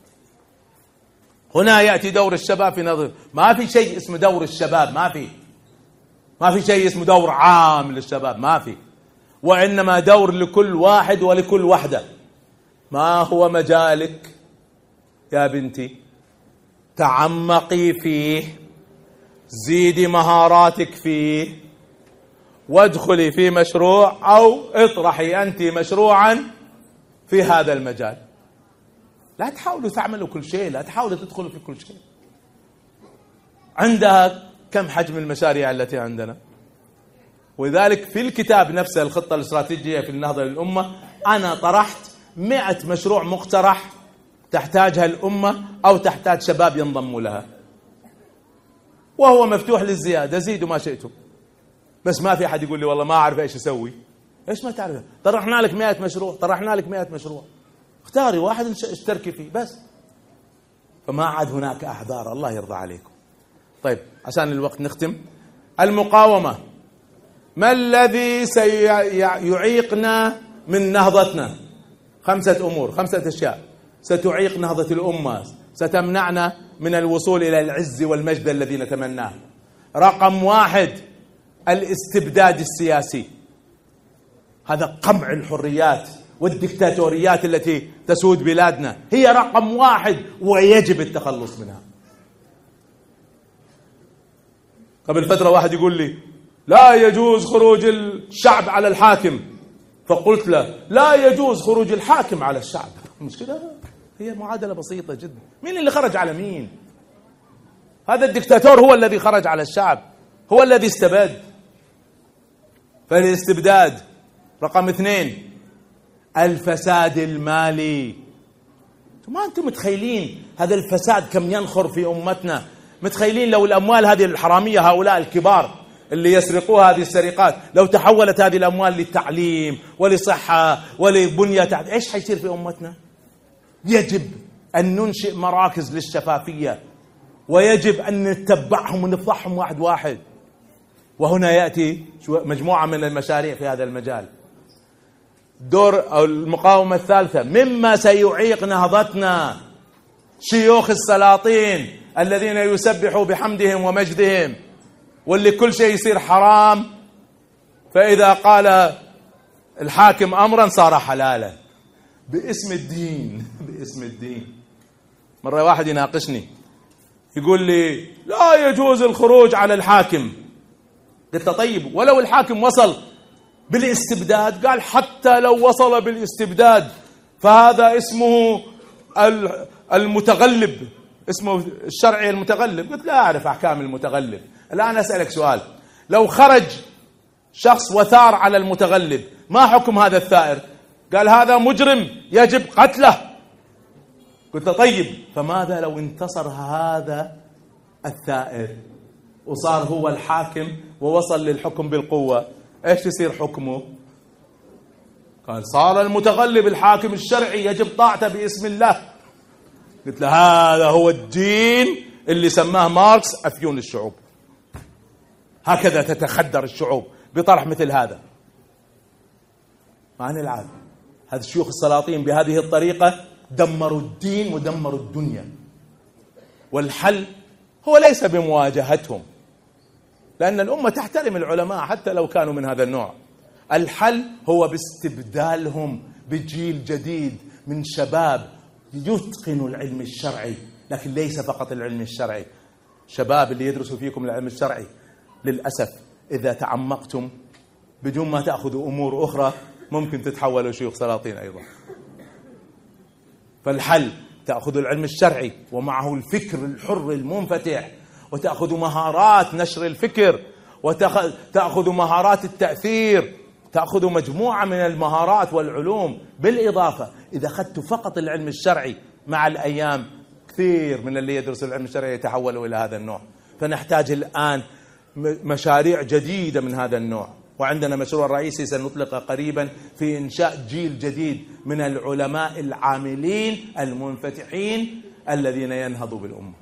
هنا يأتي دور الشباب في نظر. ما في شيء اسمه دور الشباب، ما في ما في شيء اسمه دور عام للشباب، ما في، وإنما دور لكل واحد ولكل وحدة. ما هو مجالك يا بنتي؟ تعمقي فيه، زيدي مهاراتك فيه، وادخلي في مشروع أو اطرحي أنت مشروعا في هذا المجال. لا تحاولوا تعملوا كل شيء، لا تحاولوا تدخلوا في كل شيء. عندها كم حجم المشاريع التي عندنا؟ ولذلك في الكتاب نفسه الخطة الاستراتيجية في النهضة للأمة أنا طرحت مئة مشروع مقترح تحتاجها الأمة أو تحتاج شباب ينضموا لها، وهو مفتوح للزيادة، زيدوا ما شئتم، بس ما في أحد يقول لي والله ما أعرف إيش أسوي. إيش ما تعرف؟ طرحنا لك مئة مشروع، طرحنا لك مئة مشروع، اختاري واحد اشتركي فيه بس، فما عاد هناك أعذار. الله يرضى عليكم. طيب عشان الوقت نختم. المقاومة، ما الذي سيعيقنا من نهضتنا؟ خمسة أمور، خمسة أشياء ستعيق نهضة الأمة، ستمنعنا من الوصول إلى العز والمجد الذي نتمناه. رقم واحد الاستبداد السياسي، هذا قمع الحريات والدكتاتوريات التي تسود بلادنا هي رقم واحد ويجب التخلص منها. قبل فترة واحد يقول لي لا يجوز خروج الشعب على الحاكم، فقلت له لا يجوز خروج الحاكم على الشعب. مش كده؟ هي معادلة بسيطة جدا. مين اللي خرج على مين؟ هذا الدكتاتور هو الذي خرج على الشعب، هو الذي استبد. فالاستبداد. رقم اثنين الفساد المالي. ما أنتم متخيلين هذا الفساد كم ينخر في أمتنا؟ متخيلين لو الأموال هذه الحرامية هؤلاء الكبار اللي يسرقوها هذه السرقات لو تحولت هذه الأموال للتعليم ولصحة ولبنية تحت، إيش حيصير في أمتنا؟ يجب أن ننشئ مراكز للشفافية، ويجب أن نتبعهم ونفضحهم واحد واحد. وهنا يأتي مجموعة من المشاريع في هذا المجال. دور أو المقاومة الثالثة مما سيعيق نهضتنا شيوخ السلاطين الذين يسبحوا بحمدهم ومجدهم، واللي كل شيء يصير حرام، فإذا قال الحاكم أمرا صار حلالا باسم الدين. باسم الدين. مرة واحد يناقشني يقول لي لا يجوز الخروج على الحاكم. قلت طيب ولو الحاكم وصل بالاستبداد؟ قال حتى لو وصل بالاستبداد فهذا اسمه المتغلب، اسمه الشرعي المتغلب. قلت لا أعرف أحكام المتغلب. الآن أسألك سؤال، لو خرج شخص وثار على المتغلب ما حكم هذا الثائر؟ قال هذا مجرم يجب قتله. قلت طيب فماذا لو انتصر هذا الثائر وصار هو الحاكم ووصل للحكم بالقوة، ايش يصير حكمه؟ قال صار المتغلب الحاكم الشرعي يجب طاعته باسم الله. قلت له هذا هو الدين اللي سماه ماركس أفيون الشعوب. هكذا تتخدر الشعوب بطرح مثل هذا. ما نلعب. هذا الشيوخ السلاطين بهذه الطريقة دمروا الدين ودمروا الدنيا. والحل هو ليس بمواجهتهم، لأن الأمة تحترم العلماء حتى لو كانوا من هذا النوع. الحل هو باستبدالهم بجيل جديد من شباب يتقنوا العلم الشرعي، لكن ليس فقط العلم الشرعي. شباب اللي يدرسوا فيكم العلم الشرعي للأسف إذا تعمقتم بدون ما تأخذوا أمور أخرى ممكن تتحولوا شيوخ سلاطين أيضا. فالحل تأخذوا العلم الشرعي ومعه الفكر الحر المنفتح، وتأخذوا مهارات نشر الفكر، وتأخذوا مهارات التأثير، تأخذوا مجموعة من المهارات والعلوم. بالإضافة إذا أخذتوا فقط العلم الشرعي مع الأيام كثير من اللي يدرسوا العلم الشرعي يتحولوا إلى هذا النوع. فنحتاج الآن مشاريع جديدة من هذا النوع، وعندنا مشروع رئيسي سنطلقه قريبا في إنشاء جيل جديد من العلماء العاملين المنفتحين الذين ينهضوا بالأمة.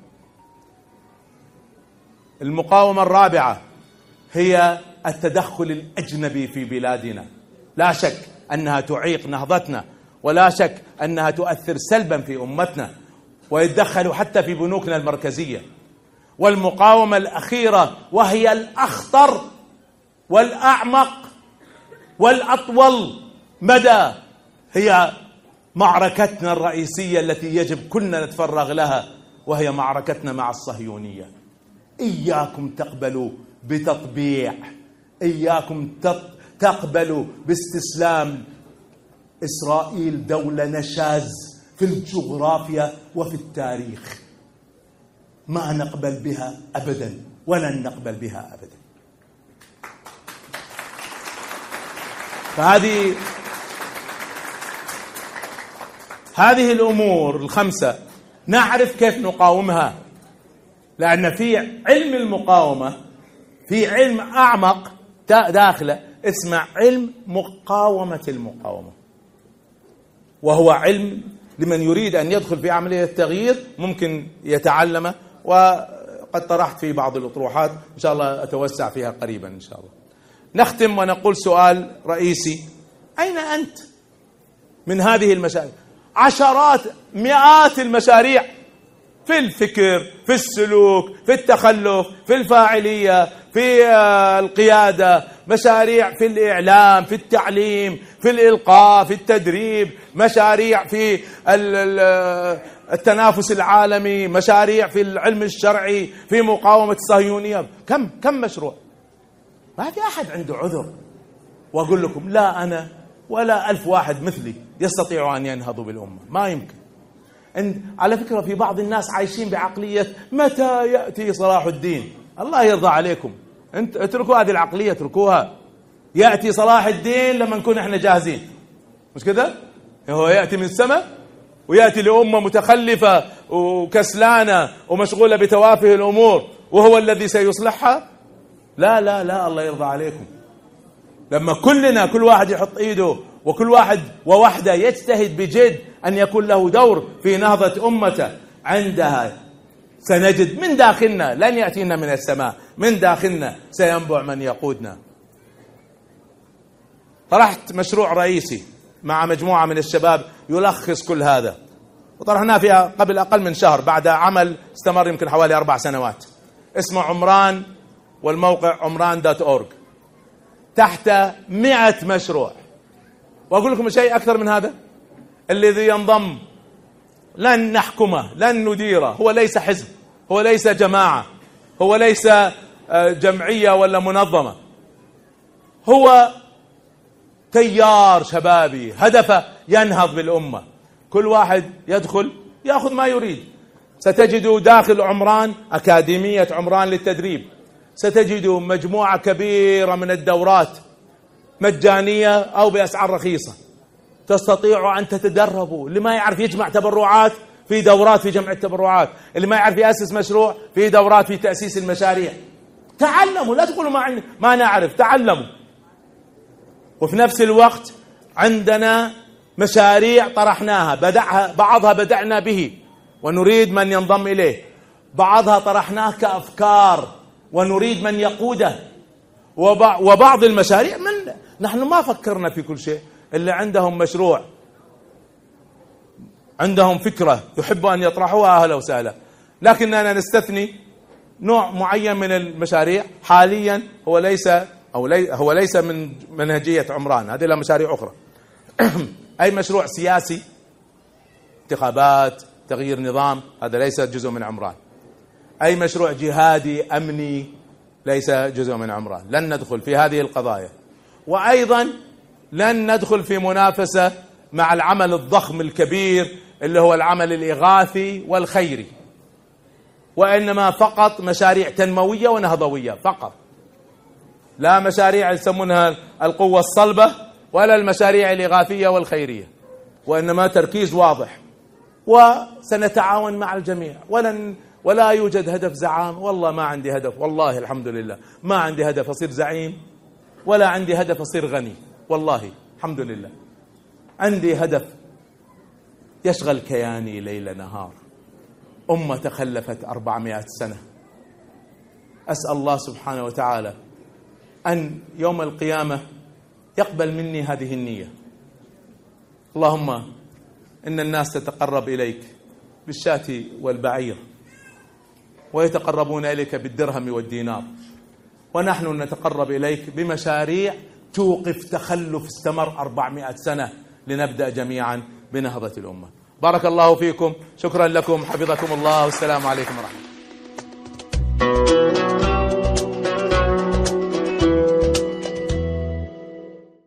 المقاومة الرابعة هي التدخل الأجنبي في بلادنا. لا شك أنها تعيق نهضتنا، ولا شك أنها تؤثر سلبا في أمتنا، ويتدخل حتى في بنوكنا المركزية. والمقاومة الأخيرة وهي الأخطر والأعمق والأطول مدى هي معركتنا الرئيسية التي يجب كلنا نتفرغ لها، وهي معركتنا مع الصهيونية. إياكم تقبلوا بتطبيع، إياكم تقبلوا باستسلام إسرائيل دولة نشاز في الجغرافيا وفي التاريخ. ما نقبل بها أبدا، ولن نقبل بها أبدا. فهذه هذه الأمور الخمسة نعرف كيف نقاومها، لأن في علم المقاومة في علم أعمق داخله اسمه علم مقاومة المقاومة، وهو علم لمن يريد أن يدخل في عملية التغيير ممكن يتعلمه، وقد طرحت في بعض الأطروحات إن شاء الله أتوسع فيها قريبا إن شاء الله. نختم ونقول سؤال رئيسي: أين أنت من هذه المشاريع؟ عشرات مئات المشاريع في الفكر، في السلوك، في التخلف، في الفاعلية، في القيادة، مشاريع في الإعلام، في التعليم، في الإلقاء، في التدريب، مشاريع في التنافس العالمي، مشاريع في العلم الشرعي، في مقاومة الصهيونية. كم كم مشروع؟ ما في أحد عنده عذر وأقول لكم لا أنا ولا ألف واحد مثلي يستطيع أن ينهضوا بالأمة، ما يمكن. إن على فكرة في بعض الناس عايشين بعقلية متى يأتي صلاح الدين. الله يرضى عليكم، انت اتركوا هذه العقلية، اتركوها. يأتي صلاح الدين لما نكون احنا جاهزين، مش كده؟ هو يأتي من السماء ويأتي لأمة متخلفة وكسلانة ومشغولة بتوافه الأمور وهو الذي سيصلحها؟ لا لا لا، الله يرضى عليكم. لما كلنا كل واحد يحط ايده وكل واحد ووحده يجتهد بجد أن يكون له دور في نهضة أمته، عندها سنجد من داخلنا، لن يأتينا من السماء، من داخلنا سينبع من يقودنا. طرحت مشروع رئيسي مع مجموعة من الشباب يلخص كل هذا، وطرحناه فيها قبل أقل من شهر بعد عمل استمر يمكن حوالي أربع سنوات، اسمه عمران، والموقع عمران دوت أورج، تحت مئة مشروع. وأقول لكم شيء أكثر من هذا: الذي ينضم لن نحكمه، لن نديره، هو ليس حزب، هو ليس جماعة، هو ليس جمعية ولا منظمة، هو تيار شبابي هدفه ينهض بالأمة. كل واحد يدخل يأخذ ما يريد. ستجدوا داخل عمران أكاديمية عمران للتدريب، ستجدوا مجموعة كبيرة من الدورات مجانية أو بأسعار رخيصة، تستطيعوا أن تتدربوا. اللي ما يعرف يجمع تبرعات في دورات في جمع التبرعات، اللي ما يعرف يأسس مشروع في دورات في تأسيس المشاريع. تعلموا، لا تقولوا ما, ما نعرف، تعلموا. وفي نفس الوقت عندنا مشاريع طرحناها، بدأها بعضها بدأنا به ونريد من ينضم إليه، بعضها طرحناه كأفكار ونريد من يقوده، وبعض المشاريع من نحن ما فكرنا في كل شيء. اللي عندهم مشروع، عندهم فكرة يحبوا أن يطرحوها، أهلا وسهلا. لكننا نستثني نوع معين من المشاريع حاليا هو ليس أو لي هو ليس من منهجية عمران، هذه له مشاريع أخرى. أي مشروع سياسي، انتخابات، تغيير نظام، هذا ليس جزء من عمران. أي مشروع جهادي أمني ليس جزء من عمران، لن ندخل في هذه القضايا. وأيضا لن ندخل في منافسة مع العمل الضخم الكبير اللي هو العمل الإغاثي والخيري، وإنما فقط مشاريع تنموية ونهضوية فقط، لا مشاريع يسمونها القوة الصلبة ولا المشاريع الإغاثية والخيرية، وإنما تركيز واضح. وسنتعاون مع الجميع، ولن ولا يوجد هدف زعام. والله ما عندي هدف، والله الحمد لله ما عندي هدف أصير زعيم، ولا عندي هدف أصير غني، والله الحمد لله. عندي هدف يشغل كياني ليل نهار. أمة تخلفت أربعمائة سنة. أسأل الله سبحانه وتعالى أن يوم القيامة يقبل مني هذه النية. اللهم إن الناس تتقرب إليك بالشاة والبعير، ويتقربون إليك بالدرهم والدينار، ونحن نتقرب إليك بمشاريع توقف تخلف استمر أربعمائة سنة، لنبدأ جميعا بنهضة الأمة. بارك الله فيكم، شكرا لكم، حفظكم الله، والسلام عليكم ورحمة الله.